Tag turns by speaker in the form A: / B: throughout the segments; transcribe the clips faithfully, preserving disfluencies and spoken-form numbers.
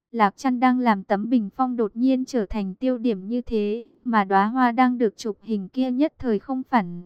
A: Lạc Trăn đang làm tấm bình phong đột nhiên trở thành tiêu điểm như thế, mà đóa hoa đang được chụp hình kia nhất thời không phản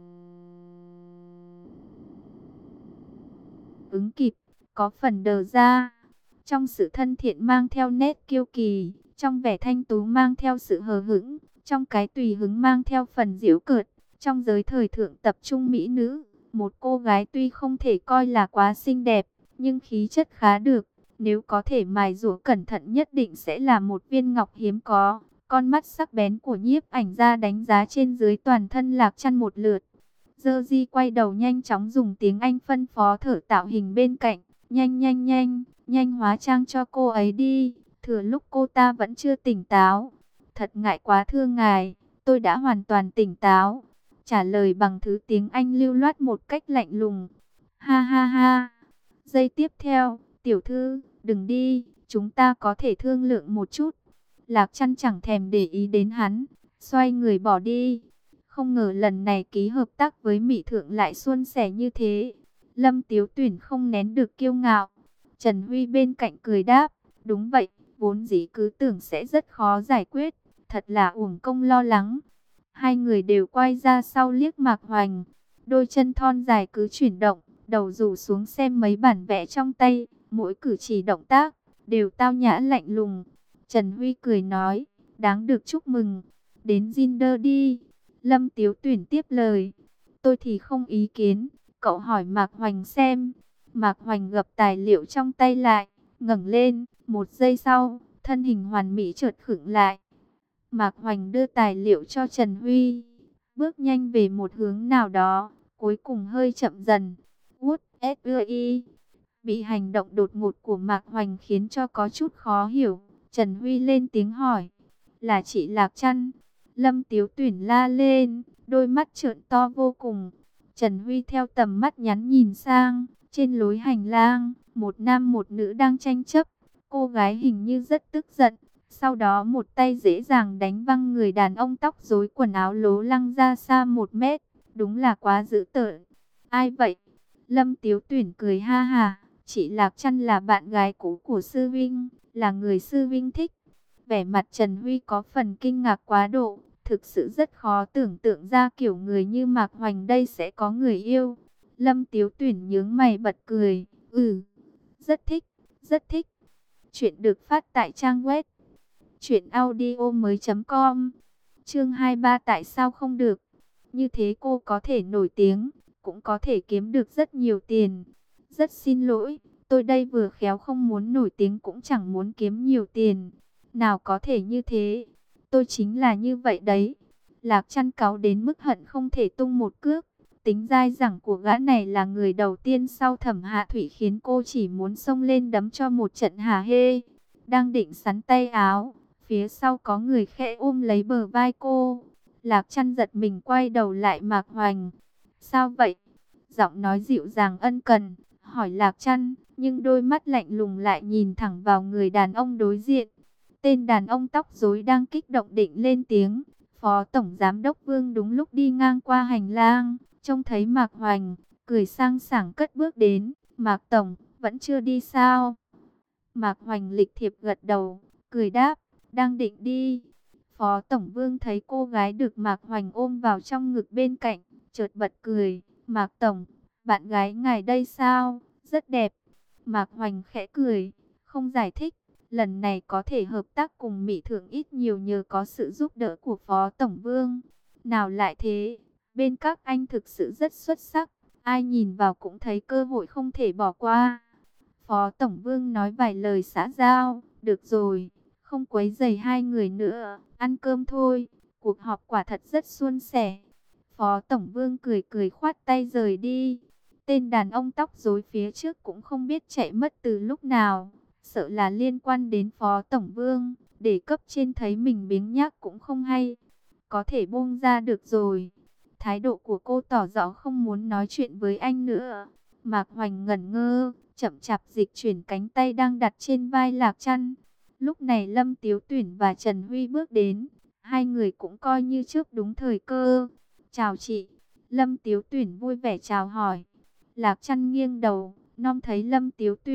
A: ứng kịp, có phần đờ ra. Trong sự thân thiện mang theo nét kiêu kỳ, trong vẻ thanh tú mang theo sự hờ hững, trong cái tùy hứng mang theo phần giễu cợt. Trong giới thời thượng tập trung mỹ nữ, một cô gái tuy không thể coi là quá xinh đẹp, nhưng khí chất khá được. Nếu có thể mài dũa cẩn thận nhất định sẽ là một viên ngọc hiếm có. Con mắt sắc bén của nhiếp ảnh gia đánh giá trên dưới toàn thân Lạc Trăn một lượt. Dơ Di quay đầu nhanh chóng dùng tiếng Anh phân phó thợ tạo hình bên cạnh. Nhanh nhanh nhanh, nhanh hóa trang cho cô ấy đi, thừa lúc cô ta vẫn chưa tỉnh táo. Thật ngại quá thưa ngài, tôi đã hoàn toàn tỉnh táo. Trả lời bằng thứ tiếng Anh lưu loát một cách lạnh lùng. Ha ha ha. Giây tiếp theo, tiểu thư, đừng đi, chúng ta có thể thương lượng một chút. Lạc Trăn chẳng thèm để ý đến hắn, xoay người bỏ đi. Không ngờ lần này ký hợp tác với Mỹ Thượng lại suôn sẻ như thế. Lâm Tiếu Tuyển không nén được kiêu ngạo. Trần Huy bên cạnh cười đáp, đúng vậy, vốn dĩ cứ tưởng sẽ rất khó giải quyết, thật là uổng công lo lắng. Hai người đều quay ra sau liếc Mạc Hoành, đôi chân thon dài cứ chuyển động, đầu rủ xuống xem mấy bản vẽ trong tay, mỗi cử chỉ động tác đều tao nhã lạnh lùng. Trần Huy cười nói, đáng được chúc mừng, đến Ginder đi. Lâm Tiếu Tuyển tiếp lời, tôi thì không ý kiến, cậu hỏi Mạc Hoành xem. Mạc Hoành gập tài liệu trong tay lại, ngẩng lên, một giây sau, thân hình hoàn mỹ chợt khựng lại. Mạc Hoành đưa tài liệu cho Trần Huy, bước nhanh về một hướng nào đó, cuối cùng hơi chậm dần. Wood ét i bị hành động đột ngột của Mạc Hoành khiến cho có chút khó hiểu. Trần Huy lên tiếng hỏi, là chị Lạc Trăn? Lâm Tiếu Tuyển la lên, đôi mắt trợn to vô cùng. Trần Huy theo tầm mắt nhắn nhìn sang, trên lối hành lang, một nam một nữ đang tranh chấp. Cô gái hình như rất tức giận, sau đó một tay dễ dàng đánh văng người đàn ông tóc rối quần áo lố lăng ra xa một mét. Đúng là quá dữ tợn. Ai vậy? Lâm Tiếu Tuyển cười ha hà, chị Lạc Trăn là bạn gái cũ của sư Vinh, là người sư Vinh thích. Vẻ mặt Trần Huy có phần kinh ngạc quá độ, thực sự rất khó tưởng tượng ra kiểu người như Mạc Hoành đây sẽ có người yêu. Lâm Tiếu Tuyển nhướng mày bật cười, ừ, rất thích, rất thích. Chuyện được phát tại trang web truyện audio mới chấm com. Chương hai mươi ba tại sao không được? Như thế cô có thể nổi tiếng, cũng có thể kiếm được rất nhiều tiền. Rất xin lỗi, tôi đây vừa khéo không muốn nổi tiếng cũng chẳng muốn kiếm nhiều tiền. Nào có thể như thế, tôi chính là như vậy đấy. Lạc Trăn cáu đến mức hận không thể tung một cước. Tính dai dẳng của gã này là người đầu tiên sau Thẩm Hạ Thủy khiến cô chỉ muốn xông lên đấm cho một trận hả hê. Đang định sắn tay áo, phía sau có người khẽ ôm lấy bờ vai cô. Lạc Trăn giật mình quay đầu lại Mạc Hoành. Sao vậy? Giọng nói dịu dàng ân cần, hỏi Lạc Trăn, nhưng đôi mắt lạnh lùng lại nhìn thẳng vào người đàn ông đối diện. Tên đàn ông tóc rối đang kích động định lên tiếng. Phó Tổng Giám đốc Vương đúng lúc đi ngang qua hành lang, trông thấy Mạc Hoành, cười sang sảng cất bước đến. Mạc Tổng, vẫn chưa đi sao? Mạc Hoành lịch thiệp gật đầu, cười đáp, đang định đi. Phó Tổng Vương thấy cô gái được Mạc Hoành ôm vào trong ngực bên cạnh, chợt bật cười. Mạc Tổng, bạn gái ngài đây sao? Rất đẹp. Mạc Hoành khẽ cười, không giải thích. Lần này có thể hợp tác cùng Mỹ Thượng ít nhiều nhờ có sự giúp đỡ của Phó Tổng Vương. Nào lại thế, bên các anh thực sự rất xuất sắc. Ai nhìn vào cũng thấy cơ hội không thể bỏ qua. Phó Tổng Vương nói vài lời xã giao. Được rồi, không quấy rầy hai người nữa, ăn cơm thôi. Cuộc họp quả thật rất suôn sẻ. Phó Tổng Vương cười cười khoát tay rời đi. Tên đàn ông tóc rối phía trước cũng không biết chạy mất từ lúc nào. Sợ là liên quan đến Phó Tổng Vương, để cấp trên thấy mình biếng nhác cũng không hay. Có thể buông ra được rồi. Thái độ của cô tỏ rõ không muốn nói chuyện với anh nữa. Mạc Hoành ngẩn ngơ, chậm chạp dịch chuyển cánh tay đang đặt trên vai Lạc Trăn. Lúc này Lâm Tiếu Tuyển và Trần Huy bước đến. Hai người cũng coi như trước đúng thời cơ. Chào chị. Lâm Tiếu Tuyển vui vẻ chào hỏi. Lạc Trăn nghiêng đầu, nom thấy Lâm Tiếu Tuyển,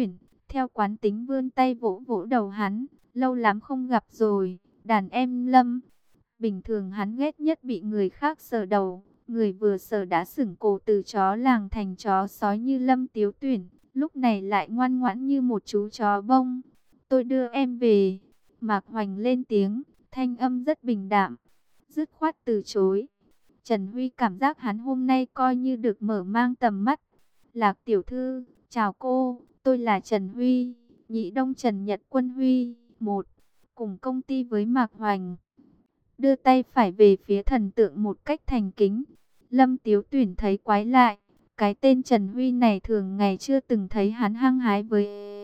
A: theo quán tính vươn tay vỗ vỗ đầu hắn. Lâu lắm không gặp rồi, đàn em Lâm. Bình thường hắn ghét nhất bị người khác sờ đầu. Người vừa sờ đã sửng cổ từ chó làng thành chó sói như Lâm Tiếu Tuyển. Lúc này lại ngoan ngoãn như một chú chó bông. Tôi đưa em về. Mạc Hoành lên tiếng, thanh âm rất bình đạm, dứt khoát từ chối. Trần Huy cảm giác hắn hôm nay coi như được mở mang tầm mắt. Lạc tiểu thư, chào cô, tôi là Trần Huy, nhị đông Trần Nhật Quân Huy, một, cùng công ty với Mạc Hoành. Đưa tay phải về phía thần tượng một cách thành kính. Lâm Tiếu Tuyển thấy quái lại, cái tên Trần Huy này thường ngày chưa từng thấy hắn hăng hái với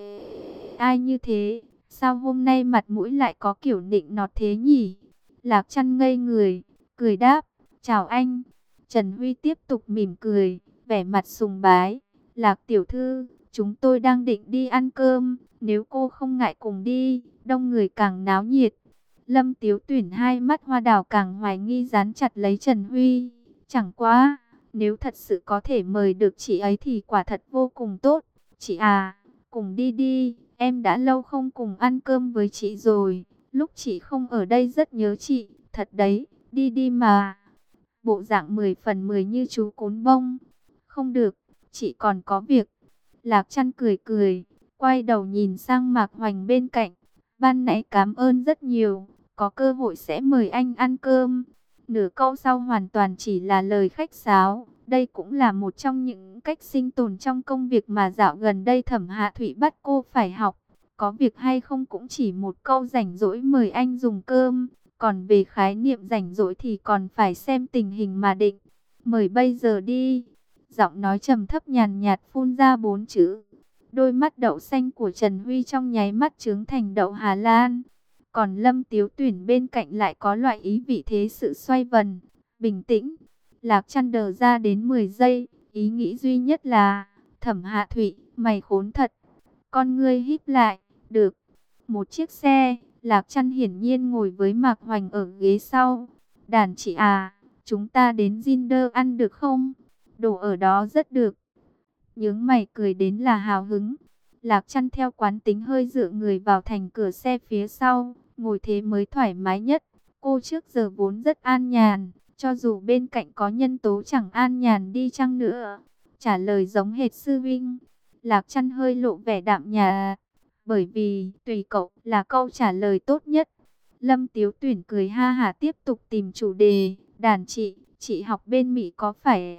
A: ai như thế. Sao hôm nay mặt mũi lại có kiểu nịnh nọt thế nhỉ? Lạc Trăn ngây người, cười đáp, chào anh. Trần Huy tiếp tục mỉm cười, vẻ mặt sùng bái. Lạc tiểu thư, chúng tôi đang định đi ăn cơm, nếu cô không ngại cùng đi, đông người càng náo nhiệt. Lâm Tiếu Tuyển hai mắt hoa đào càng hoài nghi dán chặt lấy Trần Huy. Chẳng quá, nếu thật sự có thể mời được chị ấy thì quả thật vô cùng tốt. Chị à, cùng đi đi, em đã lâu không cùng ăn cơm với chị rồi. Lúc chị không ở đây rất nhớ chị, thật đấy, đi đi mà. Bộ dạng mười phần mười như chú cún bông. Không được, chị còn có việc. Lạc Trăn cười cười, quay đầu nhìn sang Mạc Hoành bên cạnh. Ban nãy cảm ơn rất nhiều, có cơ hội sẽ mời anh ăn cơm. Nửa câu sau hoàn toàn chỉ là lời khách sáo. Đây cũng là một trong những cách sinh tồn trong công việc mà dạo gần đây Thẩm Hạ Thụy bắt cô phải học. Có việc hay không cũng chỉ một câu rảnh rỗi mời anh dùng cơm. Còn về khái niệm rảnh rỗi thì còn phải xem tình hình mà định. Mời bây giờ đi. Giọng nói trầm thấp nhàn nhạt phun ra bốn chữ. Đôi mắt đậu xanh của Trần Huy trong nháy mắt trướng thành đậu Hà Lan. Còn Lâm Tiếu Tuyển bên cạnh lại có loại ý vị thế sự xoay vần. Bình tĩnh. Lạc Trăn đờ ra đến mười giây. Ý nghĩ duy nhất là, Thẩm Hạ Thụy, mày khốn thật. Con ngươi híp lại. Được. Một chiếc xe. Lạc Trăn hiển nhiên ngồi với Mạc Hoành ở ghế sau. Đàn chị à, chúng ta đến Ginder ăn được không? Đồ ở đó rất được. Nhướng mày cười đến là hào hứng. Lạc Trăn theo quán tính hơi dựa người vào thành cửa xe phía sau, ngồi thế mới thoải mái nhất. Cô trước giờ vốn rất an nhàn, cho dù bên cạnh có nhân tố chẳng an nhàn đi chăng nữa. Trả lời giống hệt sư vinh. Lạc Trăn hơi lộ vẻ đạm nhạt, bởi vì tùy cậu là câu trả lời tốt nhất. Lâm Tiếu Tuyển cười ha hả tiếp tục tìm chủ đề. Đàn chị, chị học bên Mỹ có phải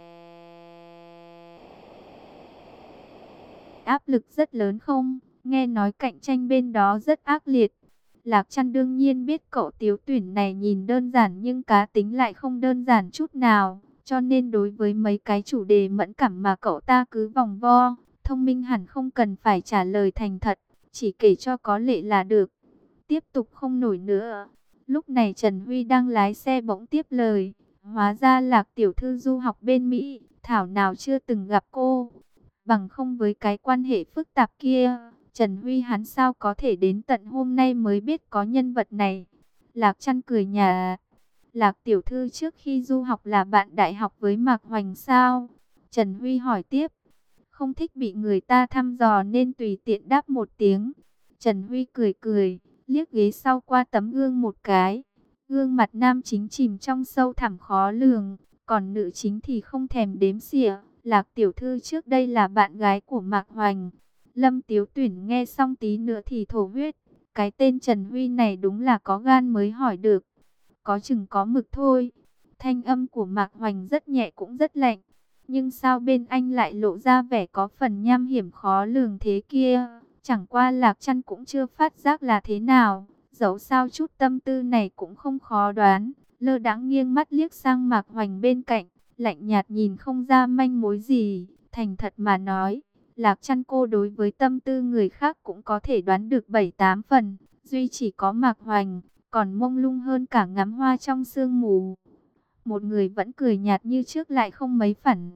A: áp lực rất lớn không? Nghe nói cạnh tranh bên đó rất ác liệt. Lạc Trăn đương nhiên biết cậu Tiếu Tuyển này nhìn đơn giản nhưng cá tính lại không đơn giản chút nào. Cho nên đối với mấy cái chủ đề mẫn cảm mà cậu ta cứ vòng vo, thông minh hẳn không cần phải trả lời thành thật, chỉ kể cho có lệ là được. Tiếp tục không nổi nữa. Lúc này Trần Huy đang lái xe bỗng tiếp lời. Hóa ra Lạc tiểu thư du học bên Mỹ, thảo nào chưa từng gặp cô. Bằng không với cái quan hệ phức tạp kia, Trần Huy hắn sao có thể đến tận hôm nay mới biết có nhân vật này. Lạc Trăn cười nhạt. Lạc tiểu thư trước khi du học là bạn đại học với Mạc Hoành sao? Trần Huy hỏi tiếp. Không thích bị người ta thăm dò nên tùy tiện đáp một tiếng. Trần Huy cười cười, liếc ghế sau qua tấm gương một cái. Gương mặt nam chính chìm trong sâu thẳm khó lường, còn nữ chính thì không thèm đếm xỉa. Lạc tiểu thư trước đây là bạn gái của Mạc Hoành. Lâm Tiếu Tuyển nghe xong tí nữa thì thổ huyết. Cái tên Trần Huy này đúng là có gan mới hỏi được. Có chừng có mực thôi. Thanh âm của Mạc Hoành rất nhẹ cũng rất lạnh. Nhưng sao bên anh lại lộ ra vẻ có phần nham hiểm khó lường thế kia? Chẳng qua Lạc Trăn cũng chưa phát giác là thế nào. Dẫu sao chút tâm tư này cũng không khó đoán. Lơ đãng nghiêng mắt liếc sang Mạc Hoành bên cạnh, lạnh nhạt nhìn không ra manh mối gì. Thành thật mà nói, Lạc Trăn cô đối với tâm tư người khác cũng có thể đoán được bảy tám phần. Duy chỉ có Mạc Hoành còn mông lung hơn cả ngắm hoa trong sương mù. Một người vẫn cười nhạt như trước lại không mấy phản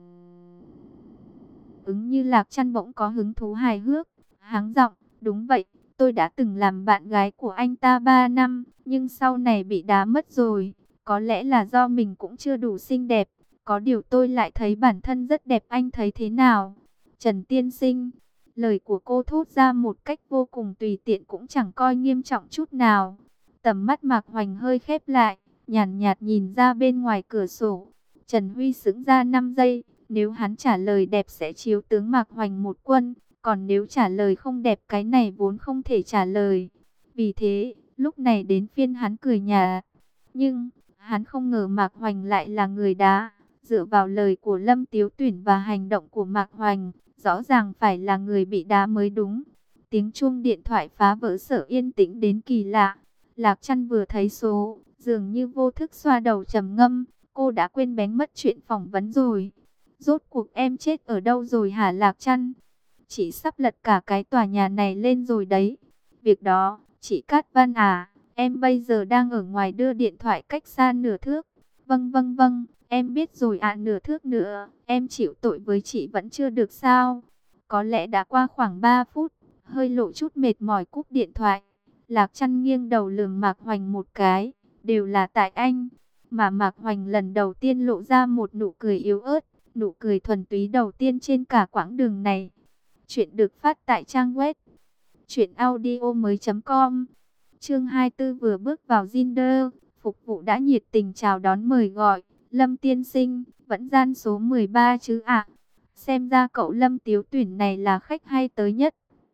A: ứng như Lạc Trăn bỗng có hứng thú hài hước, háng giọng, đúng vậy, tôi đã từng làm bạn gái của anh ta ba năm, nhưng sau này bị đá mất rồi. Có lẽ là do mình cũng chưa đủ xinh đẹp, có điều tôi lại thấy bản thân rất đẹp, anh thấy thế nào? Trần tiên sinh, Lời của cô thốt ra một cách vô cùng tùy tiện cũng chẳng coi nghiêm trọng chút nào. Tầm mắt Mạc Hoành hơi khép lại, nhàn nhạt, nhạt nhìn ra bên ngoài cửa sổ. Trần Huy sững ra năm giây, nếu hắn trả lời đẹp sẽ chiếu tướng Mạc Hoành một quân, còn nếu trả lời không đẹp cái này vốn không thể trả lời. Vì thế, lúc này đến phiên hắn cười nhạt. Nhưng, hắn không ngờ Mạc Hoành lại là người đá. Dựa vào lời của Lâm Tiếu Tuyển và hành động của Mạc Hoành, rõ ràng phải là người bị đá mới đúng. Tiếng chuông điện thoại phá vỡ sở yên tĩnh đến kỳ lạ. Lạc Trăn vừa thấy số, dường như vô thức xoa đầu trầm ngâm. Cô đã quên bén mất chuyện phỏng vấn rồi. Rốt cuộc em chết ở đâu rồi hả Lạc Trăn? Chị sắp lật cả cái tòa nhà này lên rồi đấy. Việc đó, chị Cát Văn à, em bây giờ đang ở ngoài đưa điện thoại cách xa nửa thước. Vâng vâng vâng, em biết rồi ạ, nửa thước nữa, em chịu tội với chị vẫn chưa được sao? Có lẽ đã qua khoảng ba phút, hơi lộ chút mệt mỏi cúp điện thoại. Lạc Trăn nghiêng đầu lườm Mạc Hoành một cái, đều là tại anh. Mà Mạc Hoành lần đầu tiên lộ ra một nụ cười yếu ớt, nụ cười thuần túy đầu tiên trên cả quãng đường này. Chuyện được phát tại trang web truyện audio mới.com. Chương hai mươi tư vừa bước vào Ginder, phục vụ đã nhiệt tình chào đón mời gọi. Lâm tiên sinh, vẫn gian số mười ba chứ ạ? Xem ra cậu Lâm Tiếu Tuyển này là khách hay tới nhất.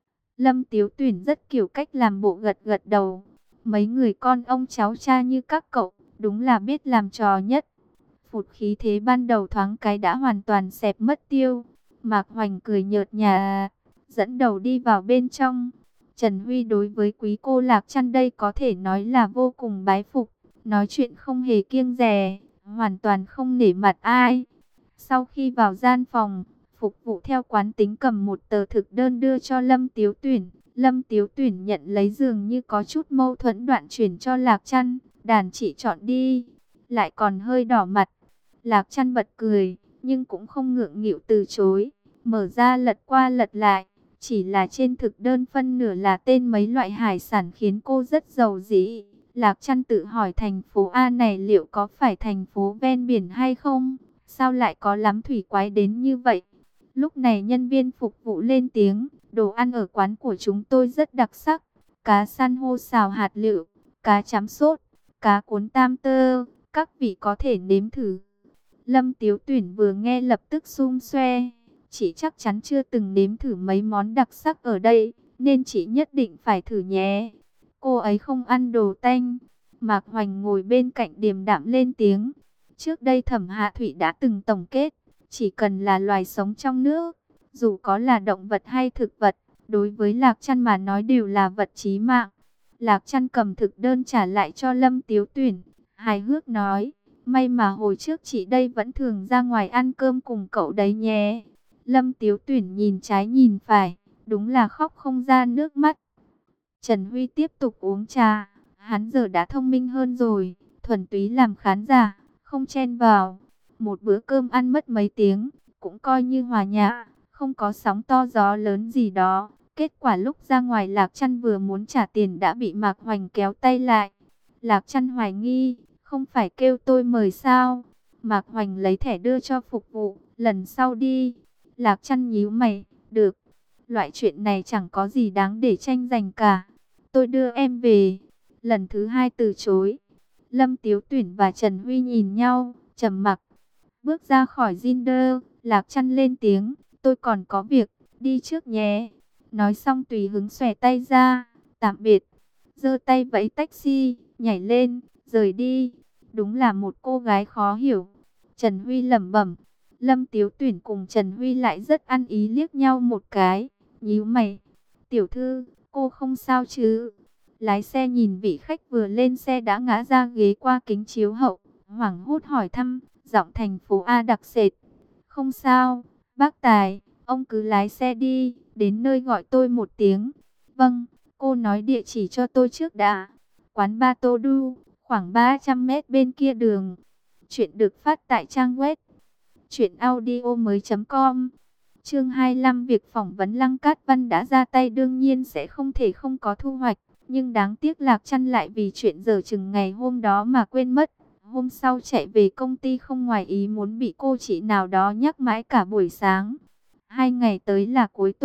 A: Lâm Tiếu Tuyển rất kiểu cách làm bộ gật gật đầu. Mấy người con ông cháu cha như các cậu, đúng là biết làm trò nhất. Phụt khí thế ban đầu thoáng cái đã hoàn toàn xẹp mất tiêu. Mạc Hoành cười nhợt nhạt, dẫn đầu đi vào bên trong. Trần Huy đối với quý cô Lạc Trăn đây có thể nói là vô cùng bái phục. Nói chuyện không hề kiêng dè, hoàn toàn không nể mặt ai. Sau khi vào gian phòng, phục vụ theo quán tính cầm một tờ thực đơn đưa cho Lâm Tiếu Tuyển. Lâm Tiếu Tuyển nhận lấy dường như có chút mâu thuẫn đoạn chuyển cho Lạc Trăn. Đàn chị chọn đi, lại còn hơi đỏ mặt. Lạc Trăn bật cười, nhưng cũng không ngượng nghịu từ chối. Mở ra lật qua lật lại, chỉ là trên thực đơn phân nửa là tên mấy loại hải sản khiến cô rất giàu dĩ. Lạc Trăn tự hỏi thành phố A này liệu có phải thành phố ven biển hay không? Sao lại có lắm thủy quái đến như vậy? Lúc này nhân viên phục vụ lên tiếng, đồ ăn ở quán của chúng tôi rất đặc sắc. Cá san hô xào hạt lựu, cá chấm sốt, cá cuốn tam tơ, các vị có thể nếm thử. Lâm Tiếu Tuyển vừa nghe lập tức sum xoe. Chị chắc chắn chưa từng nếm thử mấy món đặc sắc ở đây, nên chị nhất định phải thử nhé. Cô ấy không ăn đồ tanh. Mạc Hoành ngồi bên cạnh điềm đạm lên tiếng. Trước đây Thẩm Hạ Thụy đã từng tổng kết, chỉ cần là loài sống trong nước, dù có là động vật hay thực vật, đối với Lạc Trăn mà nói đều là vật chí mạng. Lạc Trăn cầm thực đơn trả lại cho Lâm Tiếu Tuyển, hài hước nói, may mà hồi trước chị đây vẫn thường ra ngoài ăn cơm cùng cậu đấy nhé. Lâm Tiếu Tuyển nhìn trái nhìn phải, đúng là khóc không ra nước mắt. Trần Huy tiếp tục uống trà, hắn giờ đã thông minh hơn rồi, thuần túy làm khán giả, không chen vào. Một bữa cơm ăn mất mấy tiếng, cũng coi như hòa nhã, không có sóng to gió lớn gì đó. Kết quả lúc ra ngoài Lạc Trăn vừa muốn trả tiền đã bị Mạc Hoành kéo tay lại. Lạc Trăn hoài nghi, không phải kêu tôi mời sao? Mạc Hoành lấy thẻ đưa cho phục vụ, lần sau đi. Lạc Trăn nhíu mày, được. Loại chuyện này chẳng có gì đáng để tranh giành cả. Tôi đưa em về. Lần thứ hai từ chối. Lâm Tiếu Tuyển và Trần Huy nhìn nhau, trầm mặc. Bước ra khỏi Ginder, Lạc Trăn lên tiếng, tôi còn có việc, đi trước nhé. Nói xong tùy hứng xòe tay ra, tạm biệt. Giơ tay vẫy taxi, nhảy lên, rời đi. Đúng là một cô gái khó hiểu. Trần Huy lẩm bẩm. Lâm Tiếu Tuyển cùng Trần Huy lại rất ăn ý liếc nhau một cái, nhíu mày. Tiểu thư, cô không sao chứ? Lái xe nhìn vị khách vừa lên xe đã ngã ra ghế qua kính chiếu hậu, hoảng hốt hỏi thăm, giọng thành phố A đặc sệt. Không sao, bác Tài, ông cứ lái xe đi, đến nơi gọi tôi một tiếng. Vâng, cô nói địa chỉ cho tôi trước đã. Quán Ba Tô Đu, khoảng ba trăm mét bên kia đường. Chuyện được phát tại trang web truyện audio mới.com. Chương hai mươi lăm, việc phỏng vấn Lăng Cát Văn đã ra tay đương nhiên sẽ không thể không có thu hoạch. Nhưng đáng tiếc Lạc Trăn lại vì chuyện dở chừng ngày hôm đó mà quên mất. Hôm sau chạy về công ty không ngoài ý muốn bị cô chị nào đó nhắc mãi cả buổi sáng. Hai ngày tới là cuối tuần,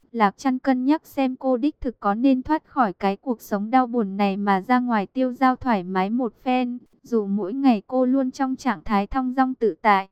A: Lạc Trăn cân nhắc xem cô đích thực có nên thoát khỏi cái cuộc sống đau buồn này mà ra ngoài tiêu dao thoải mái một phen, dù mỗi ngày cô luôn trong trạng thái thong dong tự tại.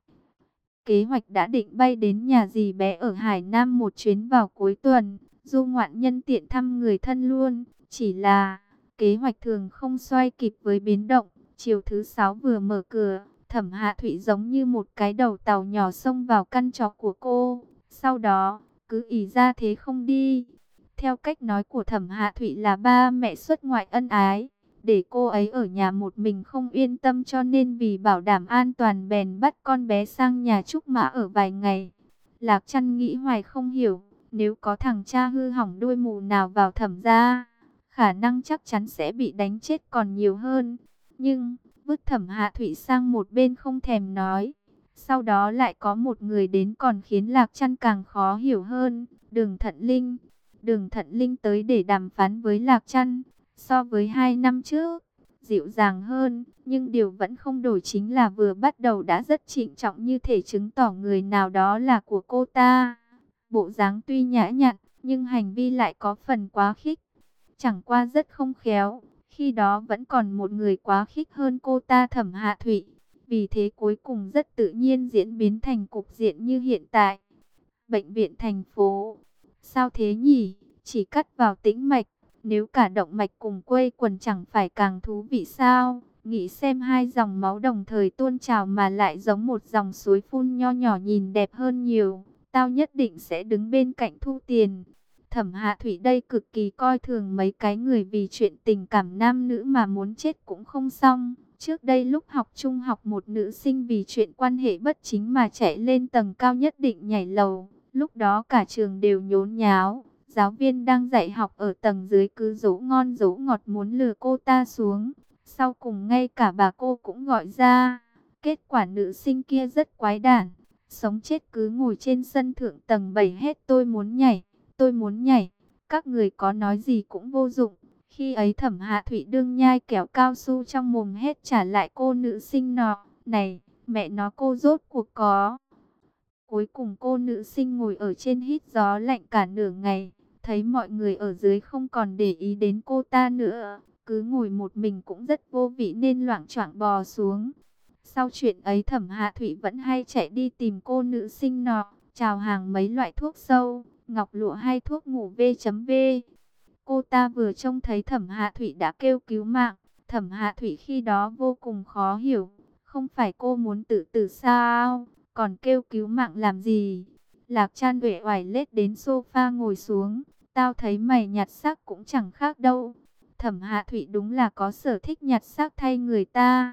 A: Kế hoạch đã định bay đến nhà dì bé ở Hải Nam một chuyến vào cuối tuần, du ngoạn nhân tiện thăm người thân luôn, chỉ là kế hoạch thường không xoay kịp với biến động. Chiều thứ sáu vừa mở cửa, Thẩm Hạ Thụy giống như một cái đầu tàu nhỏ xông vào căn trọ của cô, sau đó cứ ỷ ra thế không đi. Theo cách nói của Thẩm Hạ Thụy là ba mẹ xuất ngoại ân ái, để cô ấy ở nhà một mình không yên tâm, cho nên vì bảo đảm an toàn bèn bắt con bé sang nhà Trúc Mã ở vài ngày. Lạc Trăn nghĩ hoài không hiểu, nếu có thằng cha hư hỏng đuôi mù nào vào Thẩm gia, khả năng chắc chắn sẽ bị đánh chết còn nhiều hơn. Nhưng vứt Thẩm Hạ Thụy sang một bên không thèm nói. Sau đó lại có một người đến còn khiến Lạc Trăn càng khó hiểu hơn, Đường Thận Linh. Đường Thận Linh tới để đàm phán với Lạc Trăn. So với hai năm trước, dịu dàng hơn, nhưng điều vẫn không đổi chính là vừa bắt đầu đã rất trịnh trọng, như thể chứng tỏ người nào đó là của cô ta. Bộ dáng tuy nhã nhặn, nhưng hành vi lại có phần quá khích. Chẳng qua rất không khéo, khi đó vẫn còn một người quá khích hơn cô ta, Thẩm Hạ Thụy. Vì thế cuối cùng rất tự nhiên diễn biến thành cục diện như hiện tại. Bệnh viện thành phố. Sao thế nhỉ? Chỉ cắt vào tĩnh mạch. Nếu cả động mạch cùng quây quần chẳng phải càng thú vị sao? Nghĩ xem hai dòng máu đồng thời tuôn trào mà lại giống một dòng suối phun nho nhỏ nhìn đẹp hơn nhiều. Tao nhất định sẽ đứng bên cạnh thu tiền. Thẩm Hạ Thụy đây cực kỳ coi thường mấy cái người vì chuyện tình cảm nam nữ mà muốn chết cũng không xong. Trước đây lúc học trung học, một nữ sinh vì chuyện quan hệ bất chính mà chạy lên tầng cao nhất định nhảy lầu. Lúc đó cả trường đều nhốn nháo. Giáo viên đang dạy học ở tầng dưới cứ dỗ ngon dỗ ngọt muốn lừa cô ta xuống. Sau cùng ngay cả bà cô cũng gọi ra. Kết quả nữ sinh kia rất quái đản, sống chết cứ ngồi trên sân thượng tầng bảy hết tôi muốn nhảy, tôi muốn nhảy. Các người có nói gì cũng vô dụng. Khi ấy Thẩm Hạ Thụy đương nhai kẹo cao su trong mồm hết trả lại cô nữ sinh nọ. Này, mẹ nó cô rốt cuộc có. Cuối cùng cô nữ sinh ngồi ở trên hít gió lạnh cả nửa ngày. Thấy mọi người ở dưới không còn để ý đến cô ta nữa, cứ ngồi một mình cũng rất vô vị nên loạng choạng bò xuống. Sau chuyện ấy Thẩm Hạ Thụy vẫn hay chạy đi tìm cô nữ sinh nọ, chào hàng mấy loại thuốc sâu, ngọc lụa hay thuốc ngủ V.V. Cô ta vừa trông thấy Thẩm Hạ Thụy đã kêu cứu mạng. Thẩm Hạ Thụy khi đó vô cùng khó hiểu, không phải cô muốn tự tử sao, còn kêu cứu mạng làm gì? Lạc Trăn uể oải lết đến sofa ngồi xuống. Tao thấy mày nhặt xác cũng chẳng khác đâu. Thẩm Hạ Thụy đúng là có sở thích nhặt xác thay người ta.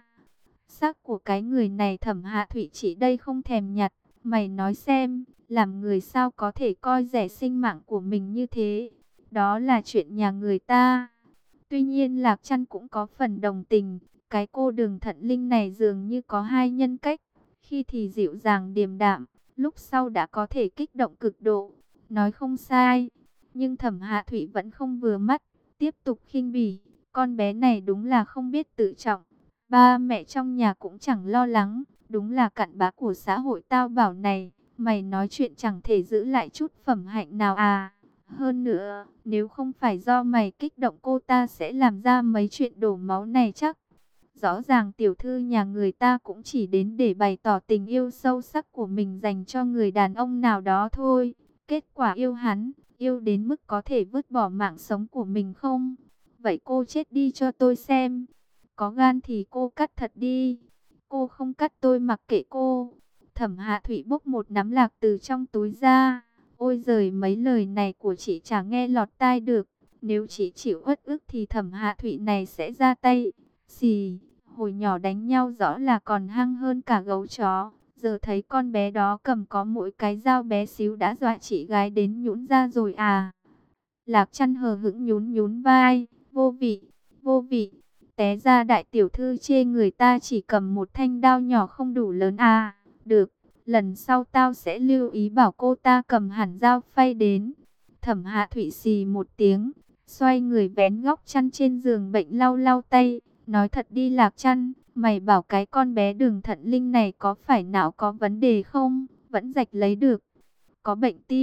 A: Xác của cái người này Thẩm Hạ Thụy chỉ đây không thèm nhặt. Mày nói xem, làm người sao có thể coi rẻ sinh mạng của mình như thế? Đó là chuyện nhà người ta. Tuy nhiên Lạc Trăn cũng có phần đồng tình. Cái cô Đường Thận Linh này dường như có hai nhân cách. Khi thì dịu dàng điềm đạm, lúc sau đã có thể kích động cực độ. Nói không sai. Nhưng Thẩm Hạ Thụy vẫn không vừa mắt, tiếp tục khinh bỉ. Con bé này đúng là không biết tự trọng. Ba mẹ trong nhà cũng chẳng lo lắng. Đúng là cặn bã của xã hội tao bảo này. Mày nói chuyện chẳng thể giữ lại chút phẩm hạnh nào à. Hơn nữa, nếu không phải do mày kích động cô ta sẽ làm ra mấy chuyện đổ máu này chắc. Rõ ràng tiểu thư nhà người ta cũng chỉ đến để bày tỏ tình yêu sâu sắc của mình dành cho người đàn ông nào đó thôi. Kết quả yêu hắn, yêu đến mức có thể vứt bỏ mạng sống của mình không? Vậy cô chết đi cho tôi xem. Có gan thì cô cắt thật đi. Cô không cắt tôi mặc kệ cô. Thẩm Hạ Thụy bốc một nắm lạc từ trong túi ra. Ôi giời, mấy lời này của chị chả nghe lọt tai được. Nếu chị chịu uất ức thì Thẩm Hạ Thụy này sẽ ra tay. Xì, hồi nhỏ đánh nhau rõ là còn hăng hơn cả gấu chó. Giờ thấy con bé đó cầm có mỗi cái dao bé xíu đã dọa chị gái đến nhũn ra rồi à. Lạc Trăn hờ hững nhún nhún vai, vô vị, vô vị. Té ra đại tiểu thư chê người ta chỉ cầm một thanh đao nhỏ không đủ lớn à. Được, lần sau tao sẽ lưu ý bảo cô ta cầm hẳn dao phay đến. Thẩm Hạ Thụy xì một tiếng, xoay người vén góc chăn trên giường bệnh lau lau tay. Nói thật đi Lạc Trăn, mày bảo cái con bé Đường Thận Linh này có phải não có vấn đề không? Vẫn rạch lấy được. Có bệnh tim,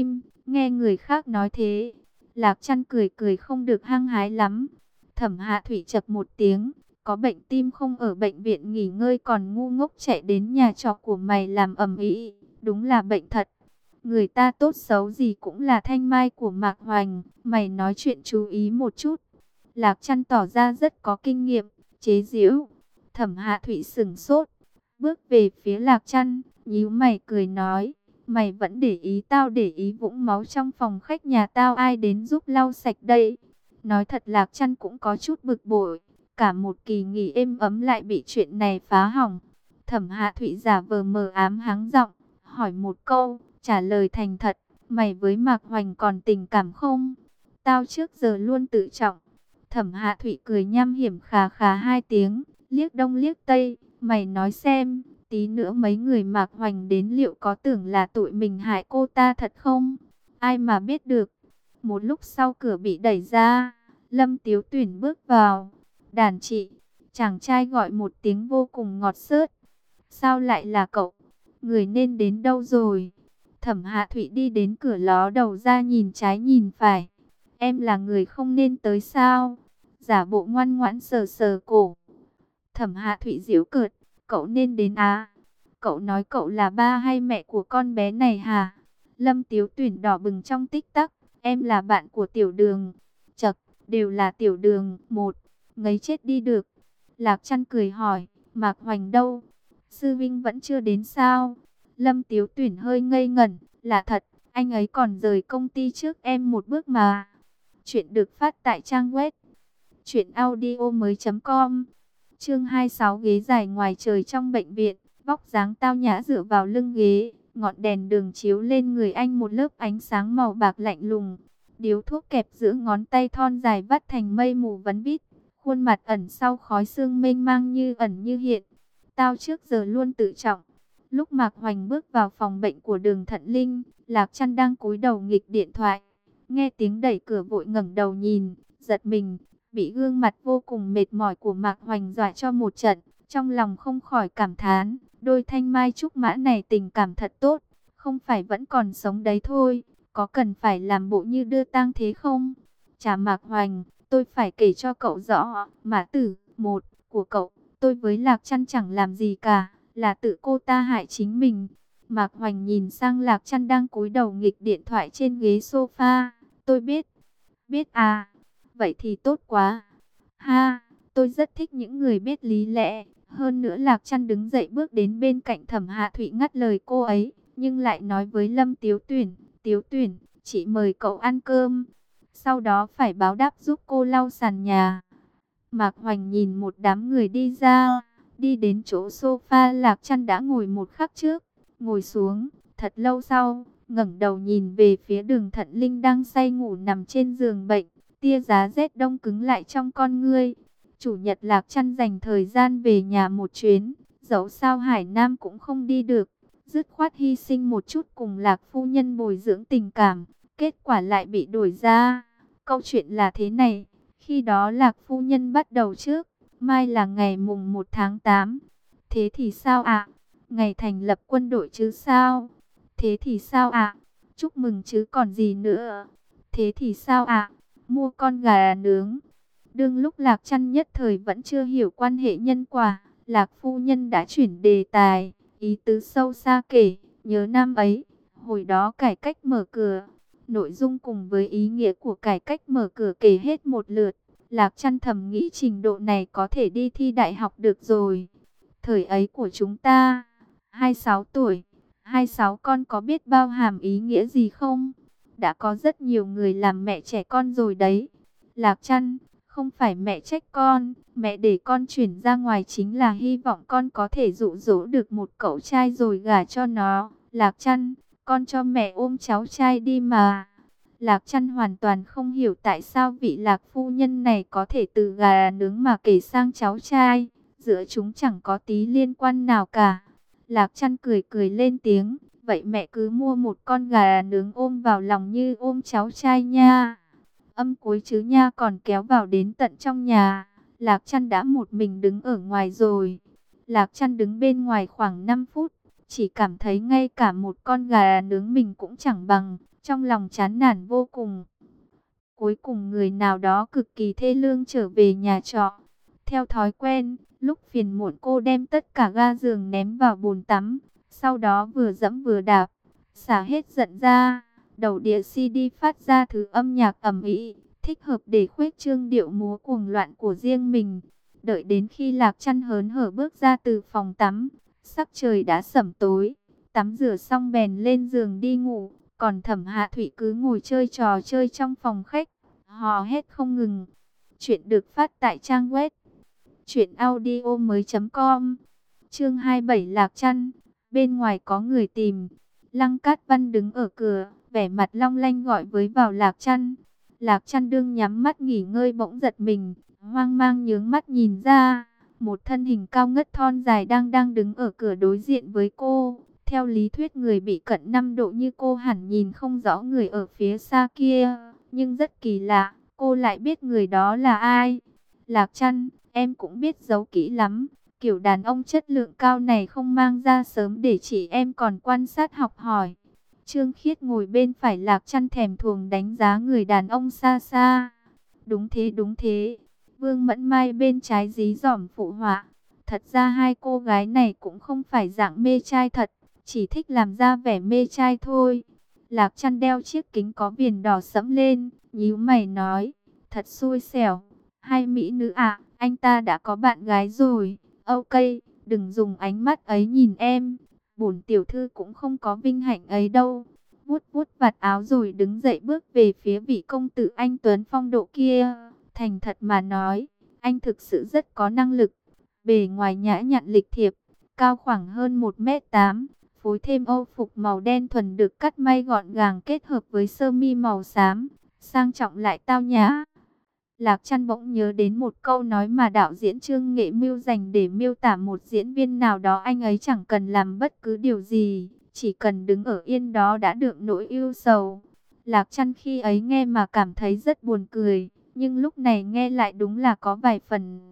A: Nghe người khác nói thế, Lạc Chăn cười cười không được hăng hái lắm. Thẩm Hạ Thủy chậc một tiếng, có bệnh tim không ở bệnh viện nghỉ ngơi còn ngu ngốc chạy đến nhà trọ của mày làm ầm ĩ, đúng là bệnh thật. Người ta tốt xấu gì cũng là thanh mai của Mạc Hoành, mày nói chuyện chú ý một chút. Lạc Chăn tỏ ra rất có kinh nghiệm, chế giễu. Thẩm Hạ Thủy sững sốt, bước về phía Lạc Chăn, nhíu mày cười nói, mày vẫn để ý tao để ý vũng máu trong phòng khách nhà tao ai đến giúp lau sạch đây. Nói thật Lạc Chăn cũng có chút bực bội, cả một kỳ nghỉ êm ấm lại bị chuyện này phá hỏng. Thẩm Hạ Thụy giả vờ mờ ám hắng giọng, hỏi một câu, trả lời thành thật, mày với Mạc Hoành còn tình cảm không? Tao trước giờ luôn tự trọng. Thẩm Hạ Thụy cười nham hiểm khà khà hai tiếng, liếc đông liếc tây, mày nói xem, tí nữa mấy người Mạc Hoành đến liệu có tưởng là tụi mình hại cô ta thật không? Ai mà biết được. Một lúc sau cửa bị đẩy ra, Lâm Tiếu Tuyển bước vào. Đàn chị, chàng trai gọi một tiếng vô cùng ngọt xớt. Sao lại là cậu? Người nên đến đâu rồi? Thẩm Hạ Thụy đi đến cửa ló đầu ra nhìn trái nhìn phải. Em là người không nên tới sao? Giả bộ ngoan ngoãn sờ sờ cổ. Thẩm Hạ Thụy giễu cợt, cậu nên đến à? Cậu nói cậu là ba hay mẹ của con bé này hả? Lâm Tiếu Tuyển đỏ bừng trong tích tắc, em là bạn của Tiểu Đường. Chậc, đều là Tiểu Đường, một, ngấy chết đi được. Lạc Chăn cười hỏi, Mạc Hoành đâu? Sư Vinh vẫn chưa đến sao? Lâm Tiếu Tuyển hơi ngây ngẩn, là thật, anh ấy còn rời công ty trước em một bước mà. Chuyện được phát tại trang web truyện audio mới chấm com. Chương hai mươi sáu, ghế dài ngoài trời trong bệnh viện, vóc dáng tao nhã dựa vào lưng ghế, ngọn đèn đường chiếu lên người anh một lớp ánh sáng màu bạc lạnh lùng. Điếu thuốc kẹp giữa ngón tay thon dài vắt thành mây mù vấn vít, khuôn mặt ẩn sau khói sương mênh mang như ẩn như hiện. Tao trước giờ luôn tự trọng. Lúc Mạc Hoành bước vào phòng bệnh của Đường Thận Linh, Lạc Chăn đang cúi đầu nghịch điện thoại. Nghe tiếng đẩy cửa vội ngẩng đầu nhìn, giật mình, bị gương mặt vô cùng mệt mỏi của Mạc Hoành dọa cho một trận. Trong lòng không khỏi cảm thán, đôi thanh mai trúc mã này tình cảm thật tốt, không phải vẫn còn sống đấy thôi, có cần phải làm bộ như đưa tang thế không? Chà Mạc Hoành, tôi phải kể cho cậu rõ, mã tử, một, của cậu, tôi với Lạc Chăn chẳng làm gì cả, là tự cô ta hại chính mình. Mạc Hoành nhìn sang Lạc Chăn đang cúi đầu nghịch điện thoại trên ghế sofa, tôi biết, biết à, vậy thì tốt quá. Ha, tôi rất thích những người biết lý lẽ. Hơn nữa Lạc Chăn đứng dậy bước đến bên cạnh Thẩm Hạ Thụy ngắt lời cô ấy, nhưng lại nói với Lâm Tiếu Tuyển, Tiếu Tuyển, chị mời cậu ăn cơm, sau đó phải báo đáp giúp cô lau sàn nhà. Mạc Hoành nhìn một đám người đi ra, đi đến chỗ sofa Lạc Chăn đã ngồi một khắc trước, ngồi xuống, thật lâu sau, ngẩng đầu nhìn về phía Đường Thận Linh đang say ngủ nằm trên giường bệnh, tia giá rét đông cứng lại trong con ngươi. Chủ nhật Lạc Chăn dành thời gian về nhà một chuyến, dẫu sao Hải Nam cũng không đi được, dứt khoát hy sinh một chút cùng Lạc phu nhân bồi dưỡng tình cảm, kết quả lại bị đuổi ra. Câu chuyện là thế này, khi đó Lạc phu nhân bắt đầu trước, mai là ngày mùng một tháng tám. Thế thì sao ạ? Ngày thành lập quân đội chứ sao? Thế thì sao ạ? Chúc mừng chứ còn gì nữa? Thế thì sao ạ? Mua con gà nướng. Đương lúc Lạc Chăn nhất thời vẫn chưa hiểu quan hệ nhân quả, Lạc phu nhân đã chuyển đề tài, ý tứ sâu xa kể, nhớ năm ấy, hồi đó cải cách mở cửa. Nội dung cùng với ý nghĩa của cải cách mở cửa kể hết một lượt. Lạc Chăn thầm nghĩ trình độ này có thể đi thi đại học được rồi. Thời ấy của chúng ta, hai mươi sáu tuổi, hai mươi sáu con có biết bao hàm ý nghĩa gì không? Đã có rất nhiều người làm mẹ trẻ con rồi đấy. Lạc Chăn, không phải mẹ trách con, mẹ để con chuyển ra ngoài chính là hy vọng con có thể dụ dỗ được một cậu trai rồi gả cho nó. Lạc Chăn, con cho mẹ ôm cháu trai đi mà. Lạc Chăn hoàn toàn không hiểu tại sao vị Lạc phu nhân này có thể từ gà nướng mà kể sang cháu trai, giữa chúng chẳng có tí liên quan nào cả. Lạc Chăn cười cười lên tiếng, vậy mẹ cứ mua một con gà nướng ôm vào lòng như ôm cháu trai nha. Âm cuối chứ nha còn kéo vào đến tận trong nhà. Lạc Chăn đã một mình đứng ở ngoài rồi. Lạc Chăn đứng bên ngoài khoảng năm phút, chỉ cảm thấy ngay cả một con gà nướng mình cũng chẳng bằng. trong lòng chán nản vô cùng. Cuối cùng người nào đó cực kỳ thê lương trở về nhà trọ. Theo thói quen, lúc phiền muộn cô đem tất cả ga giường ném vào bồn tắm, sau đó vừa dẫm vừa đạp, xả hết giận ra. Đầu đĩa xê đê phát ra thứ âm nhạc ầm ĩ, thích hợp để khuếch trương điệu múa cuồng loạn của riêng mình. Đợi đến khi Lạc Chăn hớn hở bước ra từ phòng tắm, sắc trời đã sẩm tối, tắm rửa xong bèn lên giường đi ngủ, còn Thẩm Hạ Thụy cứ ngồi chơi trò chơi trong phòng khách, hò hét không ngừng. Chuyện được phát tại trang web truyện audio mới chấm com. Chương hai mươi bảy Lạc Chăn, bên ngoài có người tìm. Lăng Cát Văn đứng ở cửa, vẻ mặt long lanh gọi với vào Lạc Chăn. Lạc Chăn đương nhắm mắt nghỉ ngơi bỗng giật mình, hoang mang nhướng mắt nhìn ra, một thân hình cao ngất thon dài đang đang đứng ở cửa đối diện với cô. Theo lý thuyết người bị cận năm độ như cô hẳn nhìn không rõ người ở phía xa kia, nhưng rất kỳ lạ, cô lại biết người đó là ai. Lạc Chăn, em cũng biết giấu kỹ lắm, kiểu đàn ông chất lượng cao này không mang ra sớm để chị em còn quan sát học hỏi. Trương Khiết ngồi bên phải Lạc Chăn thèm thuồng đánh giá người đàn ông xa xa. Đúng thế đúng thế. Vương Mẫn Mai bên trái dí dỏm phụ họa. Thật ra hai cô gái này cũng không phải dạng mê trai thật, chỉ thích làm ra vẻ mê trai thôi. Lạc Chăn đeo chiếc kính có viền đỏ sẫm lên, nhíu mày nói, thật xui xẻo. Hai mỹ nữ ạ, anh ta đã có bạn gái rồi. Ok, đừng dùng ánh mắt ấy nhìn em. Bổn tiểu thư cũng không có vinh hạnh ấy đâu. Vuốt vuốt vạt áo rồi đứng dậy bước về phía vị công tử anh tuấn phong độ kia. Thành thật mà nói, anh thực sự rất có năng lực. Bề ngoài nhã nhặn lịch thiệp, cao khoảng hơn một mét tám, phối thêm âu phục màu đen thuần được cắt may gọn gàng kết hợp với sơ mi màu xám, sang trọng lại tao nhã. Lạc Chăn bỗng nhớ đến một câu nói mà đạo diễn Trương Nghệ Mưu dành để miêu tả một diễn viên nào đó, anh ấy chẳng cần làm bất cứ điều gì, chỉ cần đứng ở yên đó đã được nỗi ưu sầu. Lạc Chăn khi ấy nghe mà cảm thấy rất buồn cười, nhưng lúc này nghe lại đúng là có vài phần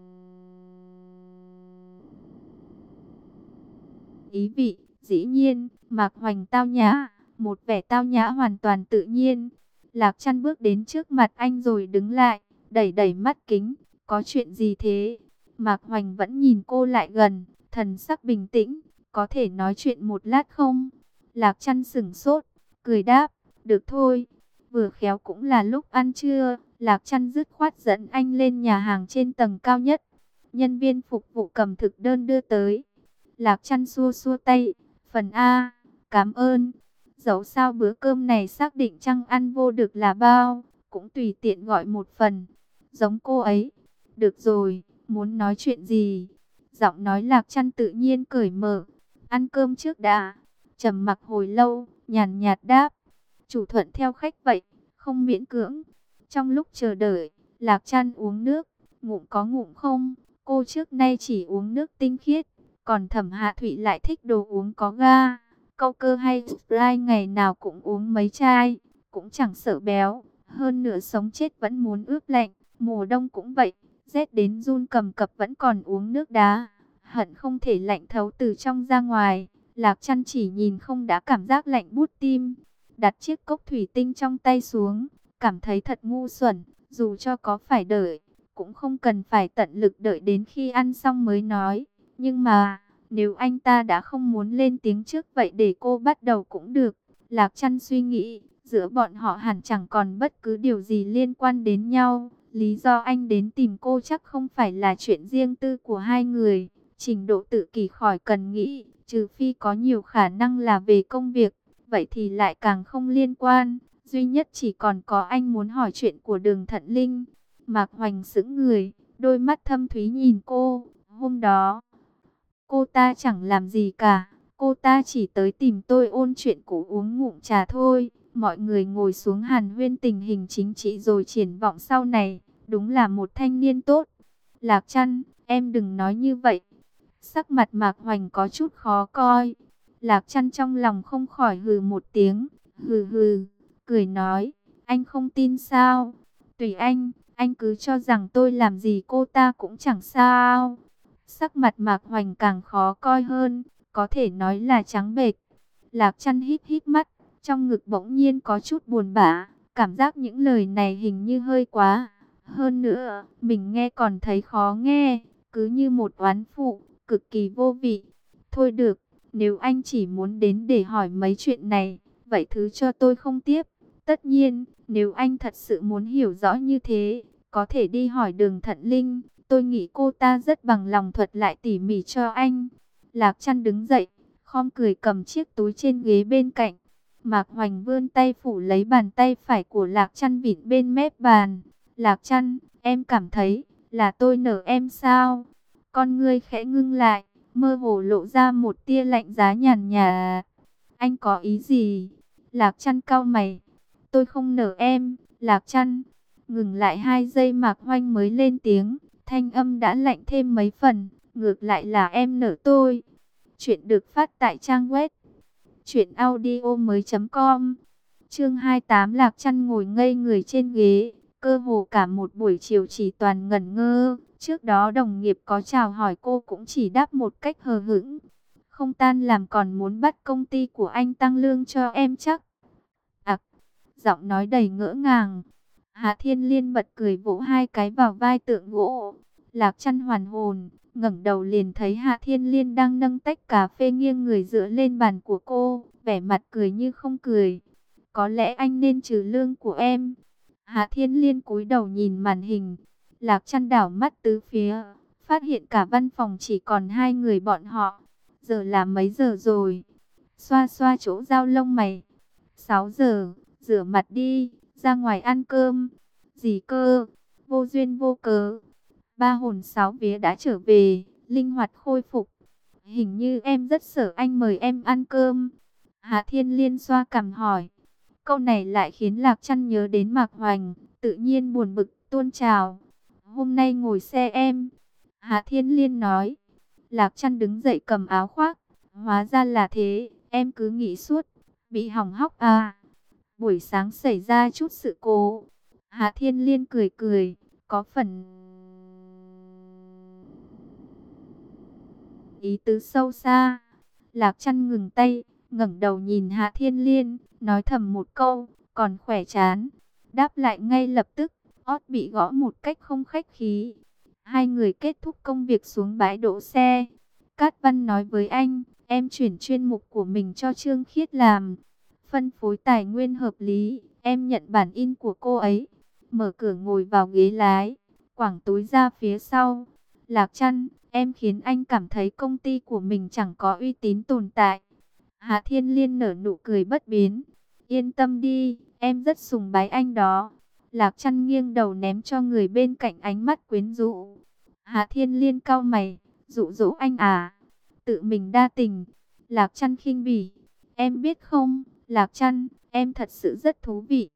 A: ý vị. Dĩ nhiên, Mạc Hoành tao nhã, một vẻ tao nhã hoàn toàn tự nhiên. Lạc Chăn bước đến trước mặt anh rồi đứng lại, đẩy đẩy mắt kính, có chuyện gì thế? Mạc Hoành vẫn nhìn cô lại gần, thần sắc bình tĩnh, có thể nói chuyện một lát không? Lạc Chăn sững sốt, cười đáp, được thôi. Vừa khéo cũng là lúc ăn trưa, Lạc Chăn dứt khoát dẫn anh lên nhà hàng trên tầng cao nhất. Nhân viên phục vụ cầm thực đơn đưa tới. Lạc Chăn xua xua tay, phần A, cảm ơn. Dẫu sao bữa cơm này xác định chăng ăn vô được là bao, cũng tùy tiện gọi một phần. Giống cô ấy. Được rồi, muốn nói chuyện gì? Giọng nói Lạc Chăn tự nhiên cởi mở. Ăn cơm trước đã. Trầm mặc hồi lâu, nhàn nhạt đáp. Chủ thuận theo khách vậy, không miễn cưỡng. Trong lúc chờ đợi, Lạc Chăn uống nước, ngụm có ngụm không. Cô trước nay chỉ uống nước tinh khiết, còn Thẩm Hạ Thụy lại thích đồ uống có ga. Câu cơ hay Sprite ngày nào cũng uống mấy chai, cũng chẳng sợ béo. Hơn nữa sống chết vẫn muốn ướp lạnh, mùa đông cũng vậy, rét đến run cầm cập vẫn còn uống nước đá. Hận không thể lạnh thấu từ trong ra ngoài. Lạc Chăn chỉ nhìn không đã cảm giác lạnh buốt tim. Đặt chiếc cốc thủy tinh trong tay xuống, cảm thấy thật ngu xuẩn. Dù cho có phải đợi, cũng không cần phải tận lực đợi đến khi ăn xong mới nói. Nhưng mà, nếu anh ta đã không muốn lên tiếng trước vậy để cô bắt đầu cũng được. Lạc Chăn suy nghĩ, giữa bọn họ hẳn chẳng còn bất cứ điều gì liên quan đến nhau. Lý do anh đến tìm cô chắc không phải là chuyện riêng tư của hai người. Trình độ tự kỷ khỏi cần nghĩ, trừ phi có nhiều khả năng là về công việc, vậy thì lại càng không liên quan. Duy nhất chỉ còn có anh muốn hỏi chuyện của Đường Thận Linh. Mạc Hoành sững người, đôi mắt thâm thúy nhìn cô. Hôm đó, cô ta chẳng làm gì cả. Cô ta chỉ tới tìm tôi ôn chuyện cũ uống ngụm trà thôi. Mọi người ngồi xuống hàn huyên tình hình chính trị rồi triển vọng sau này. Đúng là một thanh niên tốt. Lạc Chăn, em đừng nói như vậy. Sắc mặt Mạc Hoành có chút khó coi. Lạc Chăn trong lòng không khỏi hừ một tiếng. Hừ hừ, cười nói, anh không tin sao? Tùy anh, anh cứ cho rằng tôi làm gì cô ta cũng chẳng sao. Sắc mặt Mạc Hoành càng khó coi hơn, có thể nói là trắng bệch. Lạc Chăn híp híp mắt, trong ngực bỗng nhiên có chút buồn bã, cảm giác những lời này hình như hơi quá. Hơn nữa, mình nghe còn thấy khó nghe, cứ như một oán phụ, cực kỳ vô vị. Thôi được, nếu anh chỉ muốn đến để hỏi mấy chuyện này, vậy thứ cho tôi không tiếp. Tất nhiên, nếu anh thật sự muốn hiểu rõ như thế, có thể đi hỏi Đường Thận Linh. Tôi nghĩ cô ta rất bằng lòng thuật lại tỉ mỉ cho anh. Lạc Trăn đứng dậy, khom cười cầm chiếc túi trên ghế bên cạnh. Mạc Hoành vươn tay phủ lấy bàn tay phải của Lạc Trăn vịn bên mép bàn. Lạc Trăn, em cảm thấy là tôi nở em sao? Con ngươi khẽ ngưng lại, mơ hồ lộ ra một tia lạnh giá nhàn nhạt. Anh có ý gì? Lạc Trăn cau mày. Tôi không nở em, Lạc Trăn. Ngừng lại hai giây Mạc Hoành mới lên tiếng, thanh âm đã lạnh thêm mấy phần. Ngược lại là em nở tôi. Chuyện được phát tại trang web truyện audio mới chấm com. Chương hai mươi tám. Lạc Trăn ngồi ngây người trên ghế, cơ hồ cả một buổi chiều chỉ toàn ngẩn ngơ. Trước đó đồng nghiệp có chào hỏi cô cũng chỉ đáp một cách hờ hững. Không tan làm còn muốn bắt công ty của anh tăng lương cho em chắc. À, giọng nói đầy ngỡ ngàng. Hạ Thiên Liên bật cười vỗ hai cái vào vai tượng gỗ. Lạc Trăn hoàn hồn, ngẩng đầu liền thấy Hạ Thiên Liên đang nâng tách cà phê nghiêng người dựa lên bàn của cô, vẻ mặt cười như không cười. Có lẽ anh nên trừ lương của em. Hạ Thiên Liên cúi đầu nhìn màn hình. Lạc Trăn đảo mắt tứ phía, phát hiện cả văn phòng chỉ còn hai người bọn họ. Giờ là mấy giờ rồi? Xoa xoa chỗ rau lông mày. Sáu giờ, rửa mặt đi, ra ngoài ăn cơm. Gì cơ? Vô duyên vô cớ. Ba hồn sáu vía đã trở về, linh hoạt khôi phục. Hình như em rất sợ anh mời em ăn cơm. Hạ Thiên Liên xoa cằm hỏi. Câu này lại khiến Lạc Trăn nhớ đến Mạc Hoành, tự nhiên buồn bực tuôn trào. Hôm nay ngồi xe em. Hạ Thiên Liên nói. Lạc Trăn đứng dậy cầm áo khoác. Hóa ra là thế, em cứ nghĩ suốt. Bị hỏng hóc à? Buổi sáng xảy ra chút sự cố. Hạ Thiên Liên cười cười, có phần ý tứ sâu xa. Lạc Trăn ngừng tay, ngẩng đầu nhìn Hạ Thiên Liên, nói thầm một câu, còn khỏe chán. Đáp lại ngay lập tức, ót bị gõ một cách không khách khí. Hai người kết thúc công việc xuống bãi đỗ xe. Cát Văn nói với anh, em chuyển chuyên mục của mình cho Trương Khiết làm. Phân phối tài nguyên hợp lý, em nhận bản in của cô ấy. Mở cửa ngồi vào ghế lái, quẳng túi ra phía sau. Lạc Trăn, em khiến anh cảm thấy công ty của mình chẳng có uy tín tồn tại. Hạ Thiên Liên nở nụ cười bất biến. Yên tâm đi, em rất sùng bái anh đó. Lạc Trăn nghiêng đầu ném cho người bên cạnh ánh mắt quyến rũ. Hạ Thiên Liên cau mày, dụ dỗ anh à? Tự mình đa tình. Lạc Trăn khinh bỉ. Em biết không, Lạc Trăn, em thật sự rất thú vị.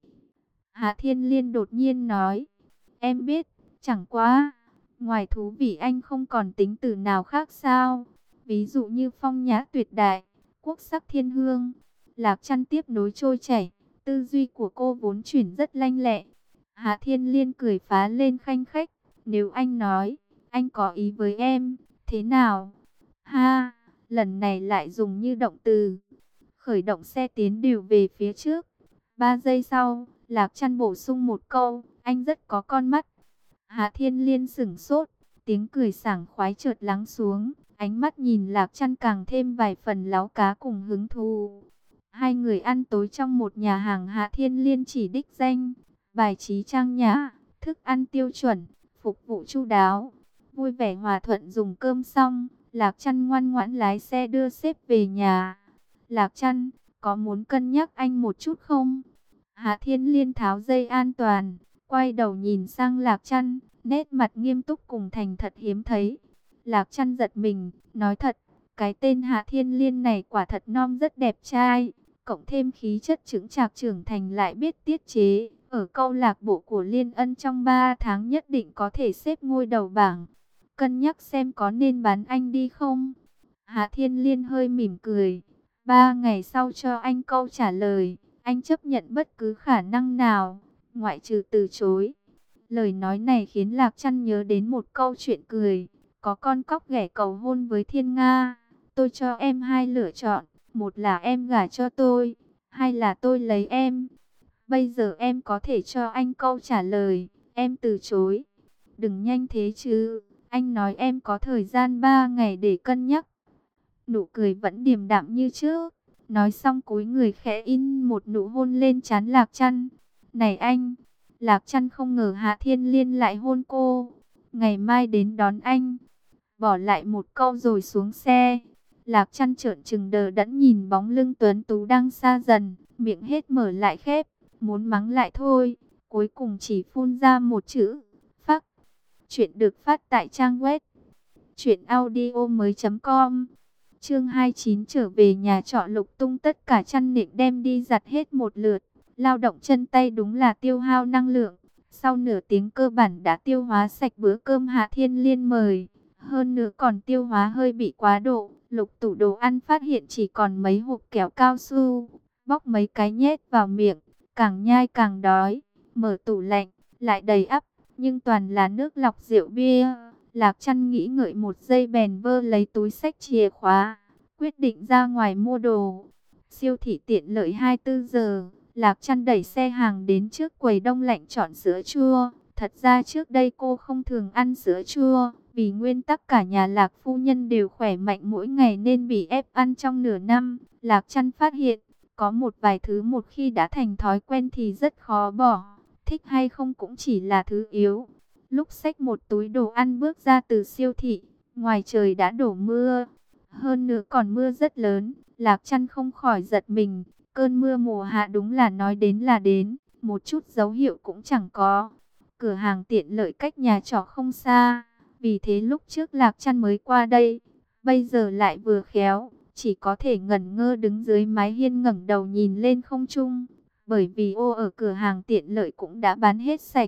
A: Hạ Thiên Liên đột nhiên nói. Em biết, chẳng quá. Ngoài thú vị anh không còn tính từ nào khác sao? Ví dụ như phong nhã tuyệt đại, quốc sắc thiên hương. Lạc Trăn tiếp nối trôi chảy. Tư duy của cô vốn chuyển rất lanh lẹ. Hạ Thiên Liên cười phá lên khanh khách. Nếu anh nói, anh có ý với em, thế nào? Ha, lần này lại dùng như động từ. Khởi động xe tiến đều về phía trước. Ba giây sau, Lạc Trăn bổ sung một câu, anh rất có con mắt. Hạ Thiên Liên sửng sốt, tiếng cười sảng khoái chợt lắng xuống, ánh mắt nhìn Lạc Trăn càng thêm vài phần láu cá cùng hứng thú. Hai người ăn tối trong một nhà hàng Hạ Thiên Liên chỉ đích danh, bài trí trang nhã, thức ăn tiêu chuẩn, phục vụ chu đáo. Vui vẻ hòa thuận dùng cơm xong, Lạc Trăn ngoan ngoãn lái xe đưa sếp về nhà. Lạc Trăn, có muốn cân nhắc anh một chút không? Hạ Thiên Liên tháo dây an toàn, quay đầu nhìn sang Lạc Trăn, nét mặt nghiêm túc cùng thành thật hiếm thấy. Lạc Trăn giật mình, nói thật, cái tên Hạ Thiên Liên này quả thật non rất đẹp trai, cộng thêm khí chất chững chạc trưởng thành lại biết tiết chế. Ở câu lạc bộ của Liên Ân trong ba tháng nhất định có thể xếp ngôi đầu bảng. Cân nhắc xem có nên bán anh đi không? Hạ Thiên Liên hơi mỉm cười. Ba ngày sau cho anh câu trả lời. Anh chấp nhận bất cứ khả năng nào, ngoại trừ từ chối. Lời nói này khiến Lạc Trăn nhớ đến một câu chuyện cười. Có con cóc ghẻ cầu hôn với thiên nga. Tôi cho em hai lựa chọn. Một là em gả cho tôi. Hay là tôi lấy em? Bây giờ em có thể cho anh câu trả lời, em từ chối. Đừng nhanh thế chứ, anh nói em có thời gian ba ngày để cân nhắc. Nụ cười vẫn điềm đạm như trước. Nói xong cúi người khẽ in một nụ hôn lên trán Lạc Trăn. Này anh! Lạc Trăn không ngờ Hạ Thiên Liên lại hôn cô. Ngày mai đến đón anh. Bỏ lại một câu rồi xuống xe. Lạc Trăn trợn trừng đờ đẫn nhìn bóng lưng tuấn tú đang xa dần. Miệng hết mở lại khép. Muốn mắng lại thôi. Cuối cùng chỉ phun ra một chữ. Phắc. Chuyện được phát tại trang web truyện audio mới chấm com. Chương hai mươi chín trở về nhà trọ lục tung tất cả chăn nệm đem đi giặt hết một lượt. Lao động chân tay đúng là tiêu hao năng lượng. Sau nửa tiếng cơ bản đã tiêu hóa sạch bữa cơm Hạ Thiên Liên mời. Hơn nữa còn tiêu hóa hơi bị quá độ. Lục tủ đồ ăn phát hiện chỉ còn mấy hộp kẹo cao su. Bóc mấy cái nhét vào miệng. Càng nhai càng đói. Mở tủ lạnh. Lại đầy ắp. Nhưng toàn là nước lọc rượu bia. Lạc Trăn nghĩ ngợi một giây bèn vơ lấy túi xách chìa khóa. Quyết định ra ngoài mua đồ. Siêu thị tiện lợi hai mươi tư giờ. Lạc Trăn đẩy xe hàng đến trước quầy đông lạnh chọn sữa chua. Thật ra trước đây cô không thường ăn sữa chua. Vì nguyên tắc cả nhà Lạc phu nhân đều khỏe mạnh mỗi ngày nên bị ép ăn trong nửa năm. Lạc Trăn phát hiện, có một vài thứ một khi đã thành thói quen thì rất khó bỏ. Thích hay không cũng chỉ là thứ yếu. Lúc xách một túi đồ ăn bước ra từ siêu thị, ngoài trời đã đổ mưa. Hơn nữa còn mưa rất lớn, Lạc Trăn không khỏi giật mình. Cơn mưa mùa hạ đúng là nói đến là đến, một chút dấu hiệu cũng chẳng có. Cửa hàng tiện lợi cách nhà trọ không xa, vì thế lúc trước Lạc Trăn mới qua đây. Bây giờ lại vừa khéo, chỉ có thể ngẩn ngơ đứng dưới mái hiên ngẩng đầu nhìn lên không trung. Bởi vì ô ở cửa hàng tiện lợi cũng đã bán hết sạch.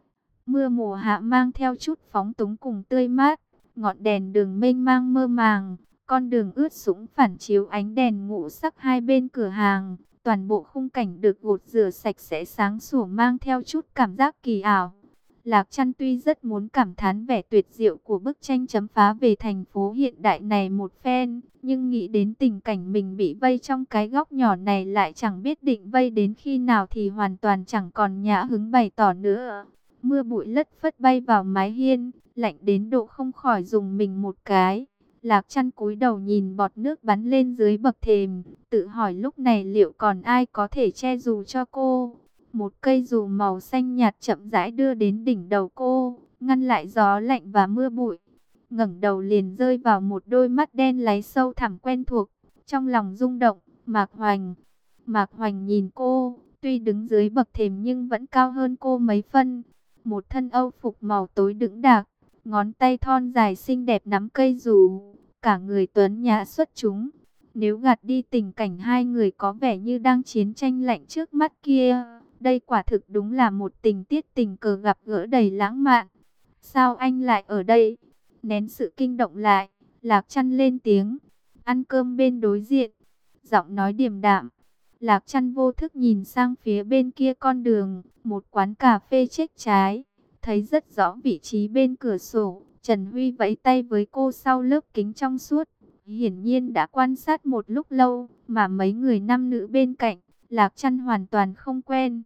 A: Mưa mùa hạ mang theo chút phóng túng cùng tươi mát, ngọn đèn đường mênh mang mơ màng, con đường ướt sũng phản chiếu ánh đèn ngũ sắc hai bên cửa hàng, toàn bộ khung cảnh được gột rửa sạch sẽ sáng sủa mang theo chút cảm giác kỳ ảo. Lạc Trăn tuy rất muốn cảm thán vẻ tuyệt diệu của bức tranh chấm phá về thành phố hiện đại này một phen, nhưng nghĩ đến tình cảnh mình bị vây trong cái góc nhỏ này lại chẳng biết định vây đến khi nào thì hoàn toàn chẳng còn nhã hứng bày tỏ nữa. Mưa bụi lất phất bay vào mái hiên, lạnh đến độ không khỏi dùng mình một cái. Lạc Trăn cúi đầu nhìn bọt nước bắn lên dưới bậc thềm, tự hỏi lúc này liệu còn ai có thể che dù cho cô. Một cây dù màu xanh nhạt chậm rãi đưa đến đỉnh đầu cô, ngăn lại gió lạnh và mưa bụi. Ngẩng đầu liền rơi vào một đôi mắt đen láy sâu thẳm quen thuộc, trong lòng rung động. Mạc Hoành. Mạc Hoành nhìn cô, tuy đứng dưới bậc thềm nhưng vẫn cao hơn cô mấy phân. Một thân âu phục màu tối đững đạc, ngón tay thon dài xinh đẹp nắm cây dù, cả người tuấn nhã xuất chúng. Nếu gạt đi tình cảnh hai người có vẻ như đang chiến tranh lạnh trước mắt kia, đây quả thực đúng là một tình tiết tình cờ gặp gỡ đầy lãng mạn. Sao anh lại ở đây? Nén sự kinh động lại, Lạc Trăn lên tiếng. Ăn cơm bên đối diện. Giọng nói điềm đạm. Lạc Trăn vô thức nhìn sang phía bên kia con đường, một quán cà phê chếch trái, thấy rất rõ vị trí bên cửa sổ. Trần Huy vẫy tay với cô sau lớp kính trong suốt, hiển nhiên đã quan sát một lúc lâu, mà mấy người nam nữ bên cạnh, Lạc Trăn hoàn toàn không quen.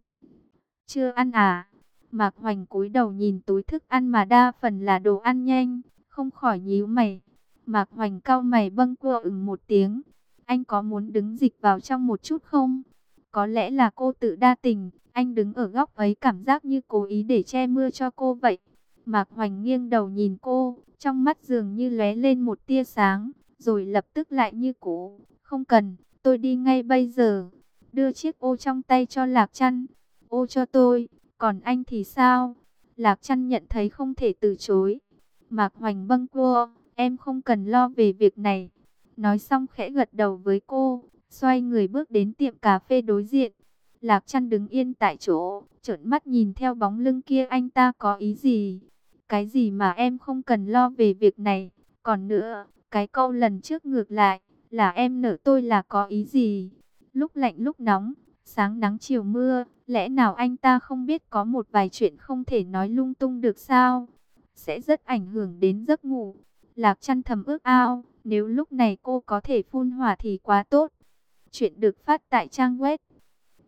A: Chưa ăn à? Mạc Hoành cúi đầu nhìn túi thức ăn mà đa phần là đồ ăn nhanh, không khỏi nhíu mày. Mạc Hoành cau mày bâng quơ ừm một tiếng. Anh có muốn đứng dịch vào trong một chút không? Có lẽ là cô tự đa tình, anh đứng ở góc ấy cảm giác như cố ý để che mưa cho cô vậy. Mạc Hoành nghiêng đầu nhìn cô, trong mắt dường như lóe lên một tia sáng, rồi lập tức lại như cũ. Không cần, tôi đi ngay bây giờ. Đưa chiếc ô trong tay cho Lạc Trăn. Ô cho tôi, còn anh thì sao? Lạc Trăn nhận thấy không thể từ chối. Mạc Hoành bâng quơ, em không cần lo về việc này. Nói xong khẽ gật đầu với cô, xoay người bước đến tiệm cà phê đối diện. Lạc Trăn đứng yên tại chỗ, trợn mắt nhìn theo bóng lưng kia. Anh ta có ý gì? Cái gì mà em không cần lo về việc này? Còn nữa, cái câu lần trước ngược lại, là em nợ tôi là có ý gì? Lúc lạnh lúc nóng, sáng nắng chiều mưa, lẽ nào anh ta không biết có một vài chuyện không thể nói lung tung được sao? Sẽ rất ảnh hưởng đến giấc ngủ. Lạc Trăn thầm ước ao, nếu lúc này cô có thể phun hỏa thì quá tốt. Chuyện được phát tại trang web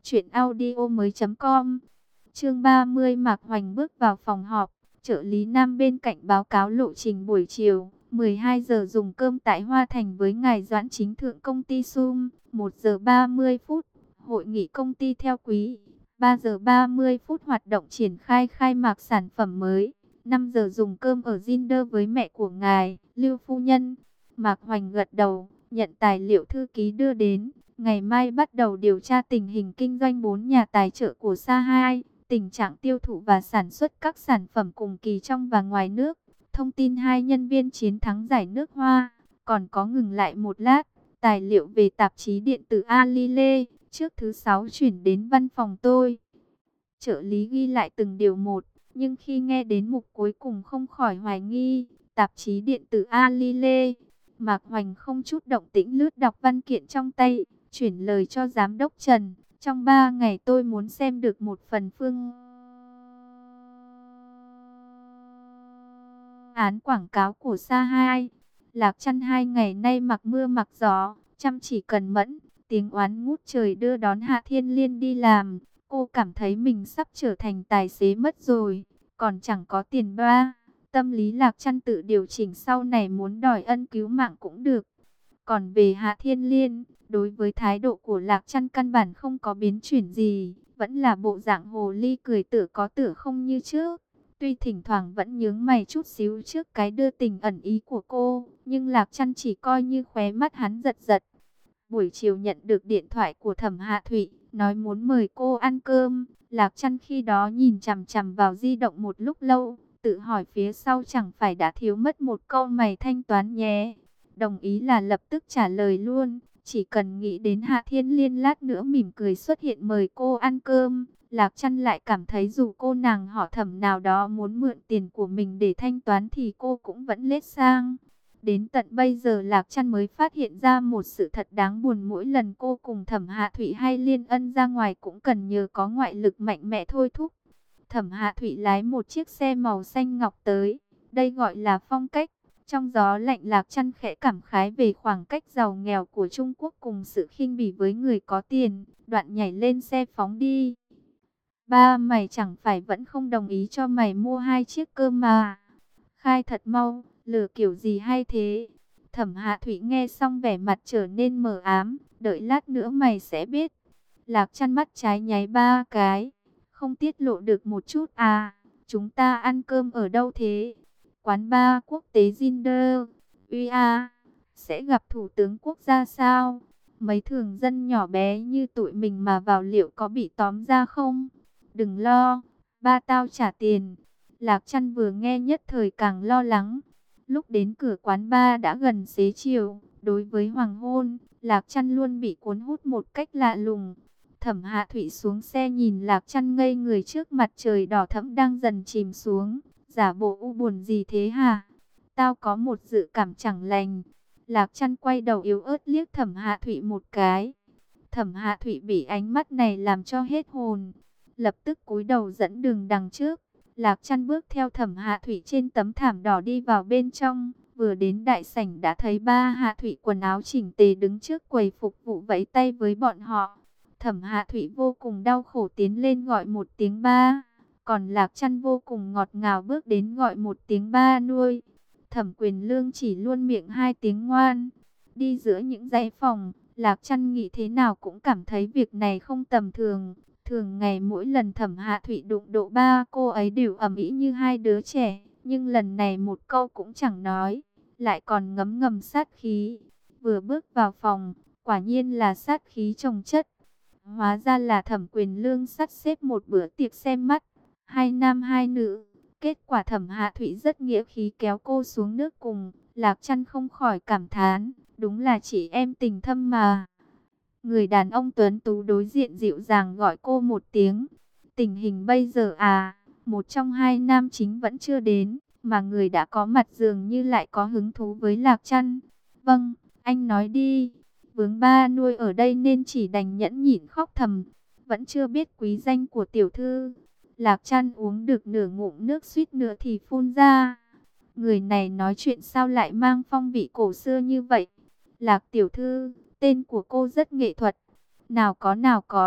A: Chuyện audio mới com. Chương ba mươi, Mạc Hoành bước vào phòng họp. Trợ lý Nam bên cạnh báo cáo lộ trình buổi chiều. mười hai giờ dùng cơm tại Hoa Thành với ngài Doãn Chính Thượng công ty Sum. một giờ ba mươi phút. Hội nghị công ty theo quý. ba giờ ba mươi phút hoạt động triển khai khai mạc sản phẩm mới. năm giờ dùng cơm ở Zinder với mẹ của ngài, Lưu Phu Nhân. Mạc Hoành gật đầu, nhận tài liệu thư ký đưa đến. Ngày mai bắt đầu điều tra tình hình kinh doanh bốn nhà tài trợ của Sa hai, tình trạng tiêu thụ và sản xuất các sản phẩm cùng kỳ trong và ngoài nước. Thông tin hai nhân viên chiến thắng giải nước Hoa. Còn có ngừng lại một lát, tài liệu về tạp chí điện tử Alile, trước thứ sáu chuyển đến văn phòng tôi. Trợ lý ghi lại từng điều một, nhưng khi nghe đến mục cuối cùng không khỏi hoài nghi. Tạp chí điện tử Alile. Mạc Hoành không chút động tĩnh lướt đọc văn kiện trong tay, chuyển lời cho giám đốc Trần. Trong ba ngày tôi muốn xem được một phần phương án quảng cáo của Sa hai. Lạc Trăn hai ngày nay mặc mưa mặc gió, chăm chỉ cần mẫn, tiếng oán ngút trời đưa đón Hạ Thiên Liên đi làm. Cô cảm thấy mình sắp trở thành tài xế mất rồi, còn chẳng có tiền ba. Tâm lý Lạc Trăn tự điều chỉnh, sau này muốn đòi ân cứu mạng cũng được. Còn về Hạ Thiên Liên, đối với thái độ của Lạc Trăn căn bản không có biến chuyển gì, vẫn là bộ dạng hồ ly cười tựa có tựa không như trước. Tuy thỉnh thoảng vẫn nhướng mày chút xíu trước cái đưa tình ẩn ý của cô, nhưng Lạc Trăn chỉ coi như khóe mắt hắn giật giật. Buổi chiều nhận được điện thoại của Thẩm Hạ Thụy, nói muốn mời cô ăn cơm. Lạc Trăn khi đó nhìn chằm chằm vào di động một lúc lâu, tự hỏi phía sau chẳng phải đã thiếu mất một câu mày thanh toán nhé. Đồng ý là lập tức trả lời luôn, chỉ cần nghĩ đến Hạ Thiên Liên lát nữa mỉm cười xuất hiện mời cô ăn cơm. Lạc Trăn lại cảm thấy dù cô nàng họ Thẩm nào đó muốn mượn tiền của mình để thanh toán thì cô cũng vẫn lết sang. Đến tận bây giờ Lạc Trăn mới phát hiện ra một sự thật đáng buồn, mỗi lần cô cùng Thẩm Hạ Thụy hay Liên Ân ra ngoài cũng cần nhờ có ngoại lực mạnh mẽ thôi thúc. Thẩm Hạ Thụy lái một chiếc xe màu xanh ngọc tới, đây gọi là phong cách. Trong gió lạnh Lạc Trăn khẽ cảm khái về khoảng cách giàu nghèo của Trung Quốc cùng sự khinh bỉ với người có tiền, đoạn nhảy lên xe phóng đi. Ba, mày chẳng phải vẫn không đồng ý cho mày mua hai chiếc cơ mà. Khai thật mau, lừa kiểu gì hay thế? Thẩm Hạ Thụy nghe xong vẻ mặt trở nên mờ ám, đợi lát nữa mày sẽ biết. Lạc Trăn mắt trái nháy ba cái, không tiết lộ được một chút à? Chúng ta ăn cơm ở đâu thế? Quán bar quốc tế Zinder. Uy a, sẽ gặp thủ tướng quốc gia sao? Mấy thường dân nhỏ bé như tụi mình mà vào liệu có bị tóm ra không? Đừng lo, ba tao trả tiền. Lạc Trăn vừa nghe nhất thời càng lo lắng. Lúc đến cửa quán bar đã gần xế chiều. Đối với hoàng hôn, Lạc Trăn luôn bị cuốn hút một cách lạ lùng. Thẩm Hạ Thụy xuống xe nhìn Lạc Trăn ngây người trước mặt trời đỏ thẫm đang dần chìm xuống. Giả bộ u buồn gì thế hả? Tao có một dự cảm chẳng lành. Lạc Trăn quay đầu yếu ớt liếc Thẩm Hạ Thụy một cái. Thẩm Hạ Thụy bị ánh mắt này làm cho hết hồn, lập tức cúi đầu dẫn đường đằng trước. Lạc Trăn bước theo Thẩm Hạ Thụy trên tấm thảm đỏ đi vào bên trong. Vừa đến đại sảnh đã thấy ba Hạ Thụy quần áo chỉnh tề đứng trước quầy phục vụ vẫy tay với bọn họ. Thẩm Hạ Thụy vô cùng đau khổ tiến lên gọi một tiếng ba. Còn Lạc Trăn vô cùng ngọt ngào bước đến gọi một tiếng ba nuôi. Thẩm Quyền Lương chỉ luôn miệng hai tiếng ngoan. Đi giữa những dãy phòng, Lạc Trăn nghĩ thế nào cũng cảm thấy việc này không tầm thường. Thường ngày mỗi lần Thẩm Hạ Thụy đụng độ ba cô ấy đều ầm ĩ như hai đứa trẻ. Nhưng lần này một câu cũng chẳng nói, lại còn ngấm ngầm sát khí. Vừa bước vào phòng, quả nhiên là sát khí chồng chất. Hóa ra là Thẩm Quyền Lương sắp xếp một bữa tiệc xem mắt, hai nam hai nữ. Kết quả Thẩm Hạ Thụy rất nghĩa khí kéo cô xuống nước cùng. Lạc Trăn không khỏi cảm thán, đúng là chị em tình thâm mà. Người đàn ông tuấn tú đối diện dịu dàng gọi cô một tiếng. Tình hình bây giờ à, một trong hai nam chính vẫn chưa đến, mà người đã có mặt dường như lại có hứng thú với Lạc Trăn. Vâng, anh nói đi. Vướng ba nuôi ở đây nên chỉ đành nhẫn nhịn khóc thầm. Vẫn chưa biết quý danh của tiểu thư. Lạc Trăn uống được nửa ngụm nước suýt nữa thì phun ra. Người này nói chuyện sao lại mang phong vị cổ xưa như vậy? Lạc tiểu thư, tên của cô rất nghệ thuật. Nào có nào có,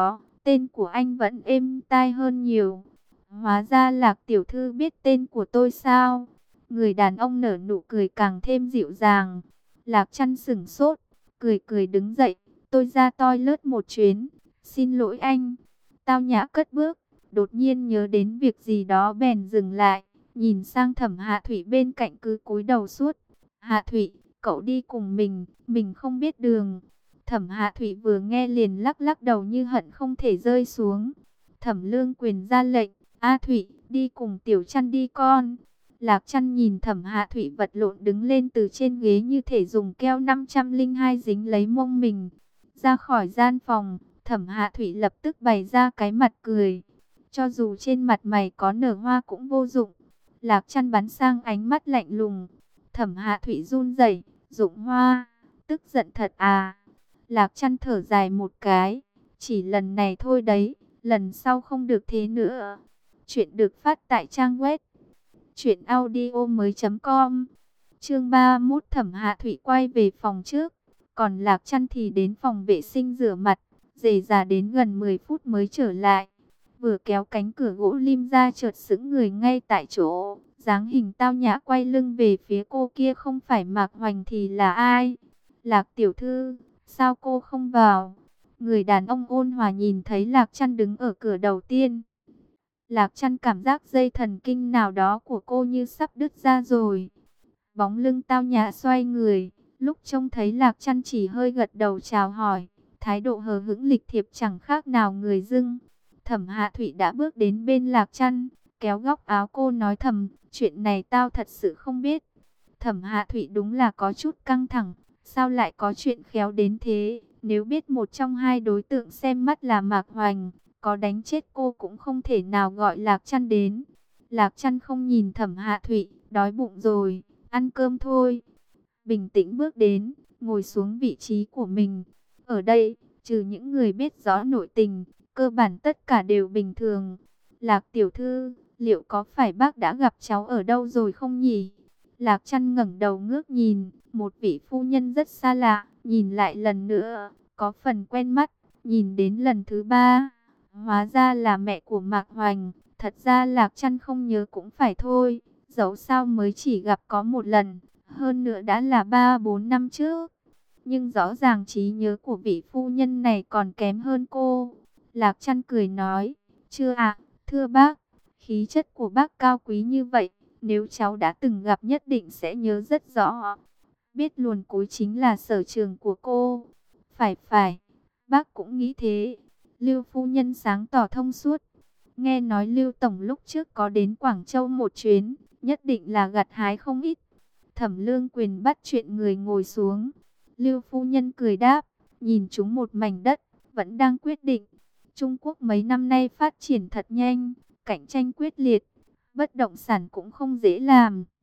A: tên của anh vẫn êm tai hơn nhiều. Hóa ra Lạc tiểu thư biết tên của tôi sao? Người đàn ông nở nụ cười càng thêm dịu dàng. Lạc Trăn sững sốt, cười cười đứng dậy. Tôi ra toilet một chuyến, xin lỗi anh. Tao Nhã cất bước, đột nhiên nhớ đến việc gì đó bèn dừng lại, nhìn sang Thẩm Hạ Thụy bên cạnh cứ cúi đầu suốt. Hạ Thụy, cậu đi cùng mình, mình không biết đường. Thẩm Hạ Thụy vừa nghe liền lắc lắc đầu như hận không thể rơi xuống. Thẩm Lương Quyền ra lệnh, A Thụy, đi cùng Tiểu Trăn đi con. Lạc Trăn nhìn Thẩm Hạ Thụy vật lộn đứng lên từ trên ghế như thể dùng keo năm trăm lẻ hai dính lấy mông mình. Ra khỏi gian phòng, Thẩm Hạ Thụy lập tức bày ra cái mặt cười. Cho dù trên mặt mày có nở hoa cũng vô dụng. Lạc Trăn bắn sang ánh mắt lạnh lùng. Thẩm Hạ Thụy run rẩy, Dụng Hoa, tức giận thật à? Lạc Trăn thở dài một cái, chỉ lần này thôi đấy, lần sau không được thế nữa. Chuyện được phát tại trang web truyện audio mới.com. Chương ba mươi mốt. Thẩm Hạ Thụy quay về phòng trước, còn Lạc Trăn thì đến phòng vệ sinh rửa mặt, rề rà đến gần mười phút mới trở lại. Vừa kéo cánh cửa gỗ lim ra chợt sững người ngay tại chỗ, dáng hình tao nhã quay lưng về phía cô kia không phải Mạc Hoành thì là ai? Lạc tiểu thư, sao cô không vào? Người đàn ông ôn hòa nhìn thấy Lạc Trăn đứng ở cửa đầu tiên. Lạc Trăn cảm giác dây thần kinh nào đó của cô như sắp đứt ra rồi. Bóng lưng tao nhã xoay người, lúc trông thấy Lạc Trăn chỉ hơi gật đầu chào hỏi, thái độ hờ hững lịch thiệp chẳng khác nào người dưng. Thẩm Hạ Thụy đã bước đến bên Lạc Trăn, kéo góc áo cô nói thầm, chuyện này tao thật sự không biết. Thẩm Hạ Thụy đúng là có chút căng thẳng, sao lại có chuyện khéo đến thế? Nếu biết một trong hai đối tượng xem mắt là Mạc Hoành, có đánh chết cô cũng không thể nào gọi Lạc Trăn đến. Lạc Trăn không nhìn Thẩm Hạ Thụy, đói bụng rồi, ăn cơm thôi. Bình tĩnh bước đến, ngồi xuống vị trí của mình. Ở đây, trừ những người biết rõ nội tình, cơ bản tất cả đều bình thường. Lạc tiểu thư, liệu có phải bác đã gặp cháu ở đâu rồi không nhỉ? Lạc Trăn ngẩng đầu ngước nhìn, một vị phu nhân rất xa lạ, nhìn lại lần nữa, có phần quen mắt, nhìn đến lần thứ ba. Hóa ra là mẹ của Mạc Hoành, thật ra Lạc Trăn không nhớ cũng phải thôi, dẫu sao mới chỉ gặp có một lần, hơn nữa đã là ba bốn năm trước. Nhưng rõ ràng trí nhớ của vị phu nhân này còn kém hơn cô. Lạc Trăn cười nói, chưa ạ, thưa bác, khí chất của bác cao quý như vậy, nếu cháu đã từng gặp nhất định sẽ nhớ rất rõ. Biết luồn cúi chính là sở trường của cô. Phải phải, bác cũng nghĩ thế. Lưu phu nhân sáng tỏ thông suốt. Nghe nói Lưu Tổng lúc trước có đến Quảng Châu một chuyến, nhất định là gặt hái không ít. Thẩm Lương Quyền bắt chuyện người ngồi xuống. Lưu phu nhân cười đáp, nhìn chúng một mảnh đất, vẫn đang quyết định. Trung Quốc mấy năm nay phát triển thật nhanh, cạnh tranh quyết liệt, bất động sản cũng không dễ làm.